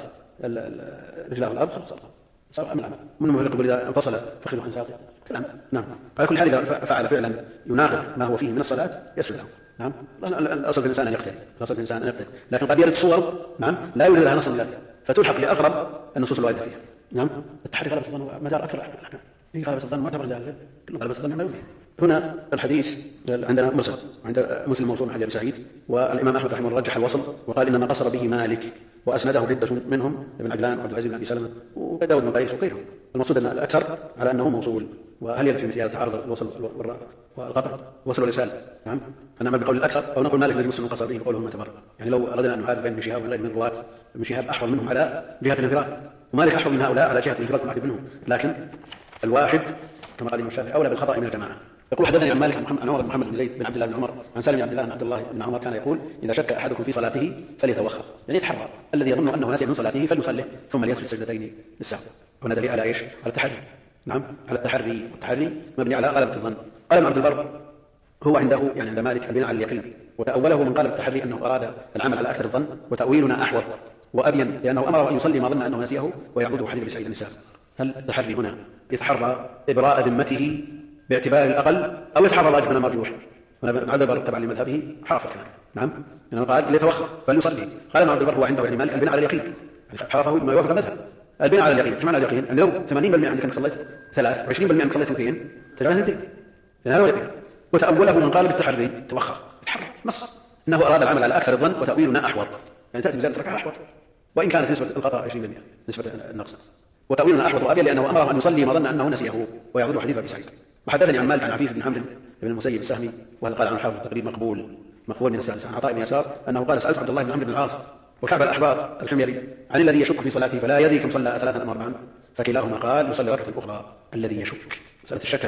رجلاه الأرض صار أمر العمل من المفرق إذا انفصل فخذه عن ساقه كلام نعم. على كل حال إذا فعل فعلا يناقض ما هو فيه من الصلاة يسجد له نعم. الأصل في الإنسان أن يقتل، الأصل في الإنسان أن يقتل، لكن قد يرد صور نعم لا يوجد لها نص ذلك فتلحق لأغرب النصوص الواردة فيها نعم. التحري غلبة الظن مدار أكثر الأحكام، هي غلبة الظن معتبر ذلك كل غلبة الظن ما يوجد. هنا الحديث عندنا مرسل عند مسلم موصول حجر سعيد، والإمام أحمد رحمه الله رجح الوصل وقال إنما قصر به مالك وأسنده عدة منهم ابن عجلان وعبد العزيز بن أبي سلمة وداود بن قيس وغيرهم. المقصود أن الأكثر على أنه موصول. وهل يلزم في هذا تعارض الوصل والقطع وصل والإرسال نعم؟ فنعمل بقول الأكثر أو نقول مالك الذي مسلم قصر به بقوله معتبر. يعني لو أردنا أن نعارض بين ابن شهاب وغيره من الرواة، ابن شهاب أحفظ منهم على جهة الانفراد ومالك أحفظ من هؤلاء على جهة الانفراد واحد منهم، لكن الواحد كما قال الشافعي أولى بالخطأ من الجماعة. يقول حدثني عن مالك عن عمر بن محمد بن زيد بن عبد الله بن عمر عن سالم بن عبد الله بن عبد الله بن عمر كان يقول إذا شك أحدكم في صلاته فليتوخى، يعني يتحرى الذي يظن أنه نسي من صلاته فليصلي ثم ليسجد سجدتين للسهو. هنا دليل على إيش؟ على التحري نعم، على التحري، والتحري مبني على غلبة الظن. قال ابن عبد البر هو عنده يعني عند مالك البناء على اليقين، وتأوله من قال التحري أنه أراد العمل على أكثر الظن، وتأويلنا أحوط وأبين لأنه أمره أن يصلي ما ظن أنه نسيه ويعبده حديث بسعيد النساء. هل التحري هنا يتحرى إبراء ذمته باعتبار الأقل أو يتحرى الراجح من المرجوح؟ ابن عبد البر تبع لمذهبه حرف الكلام نعم، لأنه قال ليتوخى فليصلي. قال ابن عبد البر هو عنده يعني مالك البناء على اليقين، يعني حرفه بما يوافق المذهب. البناء على اليقين، ايش معنى اليقين؟ يعني لو 80% عندك انك صليت 3 و20% انك صليت 2 تجعلها 2 لأن هذا هو اليقين. وتأوله من قال بالتحري توخى يتحرى نص انه اراد العمل على اكثر الظن وتأويلنا احوط، يعني تأتي بزيادة ركعة احوط وان كانت نسبة الخطأ 20% نسبة النقص، وتأويلنا أحوط وأبين لأنه أمره أن يصلي ما ظن أنه نسيه ويعود حديث أبي سعيد. وحدثني عن مالك عن عفيف بن حمد بن المسيب السهمي وهذا قال عن الحافظ التقريب مقبول من السادس عن عطاء بن يسار أنه قال سألت عبد الله بن عمرو بن العاص وكعب الأحبار الحميري عن الذي يشك في صلاته فلا يدري كم صلى 3 أم 4، فكلاهما قال يصلي ركعة أخرى. الذي يشك مسألة الشك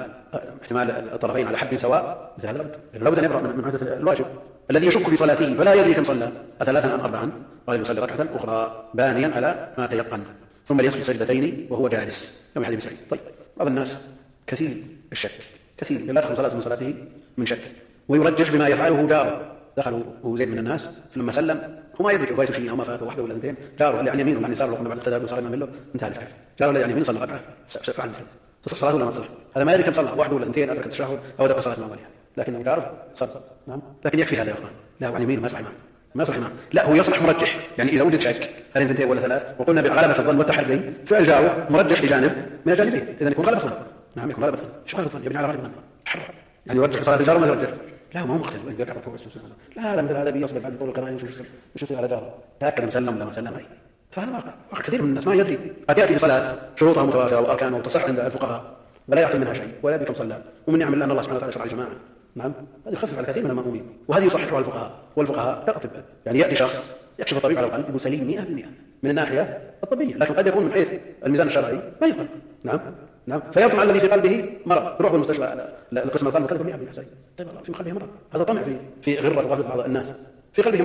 احتمال الطرفين على حد سواء، مثل هذا لابد أن يبرأ من عادة الواجب. الذي يشك في صلاته فلا يدري كم صلى 3 أم 4 قال يصلي ركعة أخرى بانيا على ما تيقن ثم ليسجد سجدتين وهو جالس كما حديث سعيد. طيب بعض الناس كثير الشك، كثير لا تدخل صلاة من صلاته من شك، ويرجح بما يفعله جاره. دخلوا هو زيد من الناس فلما سلم هو ما يدري فايته شيء او ما فاته واحده ولا 2 جاره اللي عن يمين ولا عن يسار ولا بعد التدابير صار منه انتهى الفعل. جاره اللي عن يمين صلى ركعه فعل مثل تصح صلاته ولا ما تصح، هذا ما يدري كم صلى واحده ولا 2 ادرك التشهد او ادرك صلاه الماضيه، لكن جاره صلى نعم. لكن يكفي هذا يا اخوان، لا عن يمين ما يصح ما يصح لا هو يصلح مرجح، يعني اذا وجد شك هل 2 ولا 3 وقلنا بغلبة الظن والتحري فعل جاره مرجح لجانب من الجانبين اذا يكون غلبة الظن نعم، يكون غلبة الظن. شو غلبة الظن؟ يبني على غلبة الظن يعني يرجح صلاة الجار ولا يرجح؟ لا ما هو مختلف لا مثل هذا بيصبر بعد طول القرآن يشوف على جاره تأكد مسلم ولا مسلم أي. فهذا واقع كثير من الناس ما يدري، قد يأتي بصلاة شروطها متواترة وأركانها وتصح عند الفقهاء ولا يعقل منها شيء ولا يدري كم صلى، ومن يعمل الله سبحانه وتعالى شرع الجماعة نعم، هذا يخفف على كثير من المأمومين، وهذه يصححها الفقهاء والفقهاء كالأطباء. يعني يأتي شخص يكشف الطبيب على القلب يقول سليم 100% من الناحية الطبية، لكن قد يكون من حيث الميزان الشرعي ما يقبل نعم فيطمع الذي في قلبه مرض يروح بالمستشفى لقسم القلب قلبه 100% طيب في قلبه مرض، هذا طمع في غرة وغفلة بعض الناس في قلبه مرض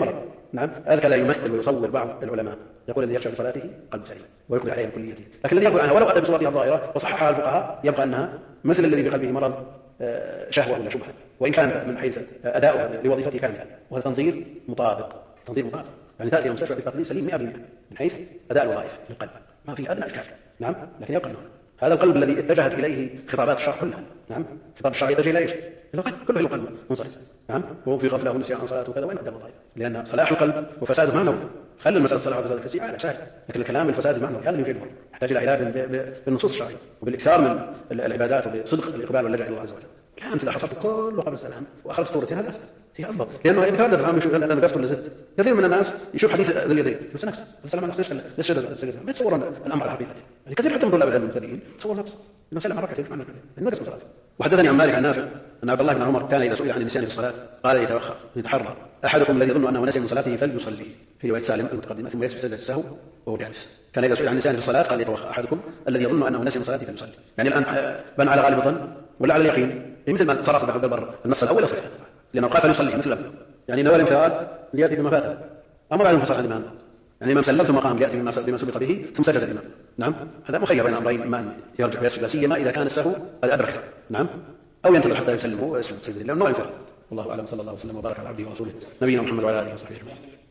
نعم، هذا لا يمثل ويصور بعض العلماء يقول الذي يخشى بصلاته قلب سليم ويقضي عليه بكليته، لكن الذي يقول عنها ولو أتى بصورتها الظاهرة وصححها الفقهاء يبقى أنها مثل الذي في قلبه مرض شهوة ولا شبهة، وإن كان من حيث أداؤه لوظيفته كاملة، وهذا تنظير مطابق يعني تأتي المستشفى بتقدير سليم 100% من حيث أداء الوظائف للقلب، ما في أدنى إشكال. نعم، لكن يبقى هذا القلب الذي اتجهت إليه خطابات الشرع كلها. نعم، خطاب الشرع يتجه إلى إيش؟ إلى القلب، كله إلى القلب منصرف. نعم، وهو في غفلة ونسيان عن صلاته وكذا، وين أدى الوظائف؟ لأن صلاح القلب وفساده معنوي. خلي المسألة الصلاح وفساد الكسي على سهل، لكن الكلام الفساد المعنوي هذا اللي يفيده، يحتاج إلى علاج بالنصوص الشرعية وبالإكثار من العبادات وبصدق الإقبال واللجأ إلى الله عز وجل. الآن إذا حصلت كله قبل السلام وأخذت صورتين هذا هي أضبط، لأنه يتردد الآن يشوف أنا نقصت ولا زدت. كثير من الناس يشوف حديث ذي اليدين يقول سنقص السلام عليكم ليش ما يتصور الأمر على حقيقته. يعني كثير حتى من طلاب العلم المبتدئين تصور نقص إنه سلم ركعتين معناه النقص صلاته. وحدثني عن مالك عن نافع أن عبد الله بن عمر كان إذا سئل عن النسيان في الصلاة قال يتوخى يتحرى أحدكم الذي يظن أنه نسي من صلاته فليصلي، في رواية سالم المتقدمة، ثم يسجد سجدة السهو وهو جالس. كان إذا سئل عن النسيان في الصلاة قال يتوخى أحدكم الذي يظن أنه نسي من صلاته فليصلي. يعني الآن بنى على غالب الظن ولا على اليقين؟ مثل ما صرف بعد البر النص الأول صحيح، لأنه قال فليصلي مثل يعني نوى الانفراد ليأتي بما فاته، أمر على المنفصل عن الإمام، يعني الإمام سلم ثم قام ليأتي بما سبق به ثم سجد الإمام. نعم، هذا مخير بين أمرين، إما أن يرجع ويسجد لا سيما إذا كان السهو قد أدرك، نعم، أو ينتظر حتى يسلمه ويسجد لأنه نوع الانفراد. والله أعلم، صلى الله وسلم وبارك على عبده ورسوله نبينا محمد وعلى آله وصحبه أجمعين.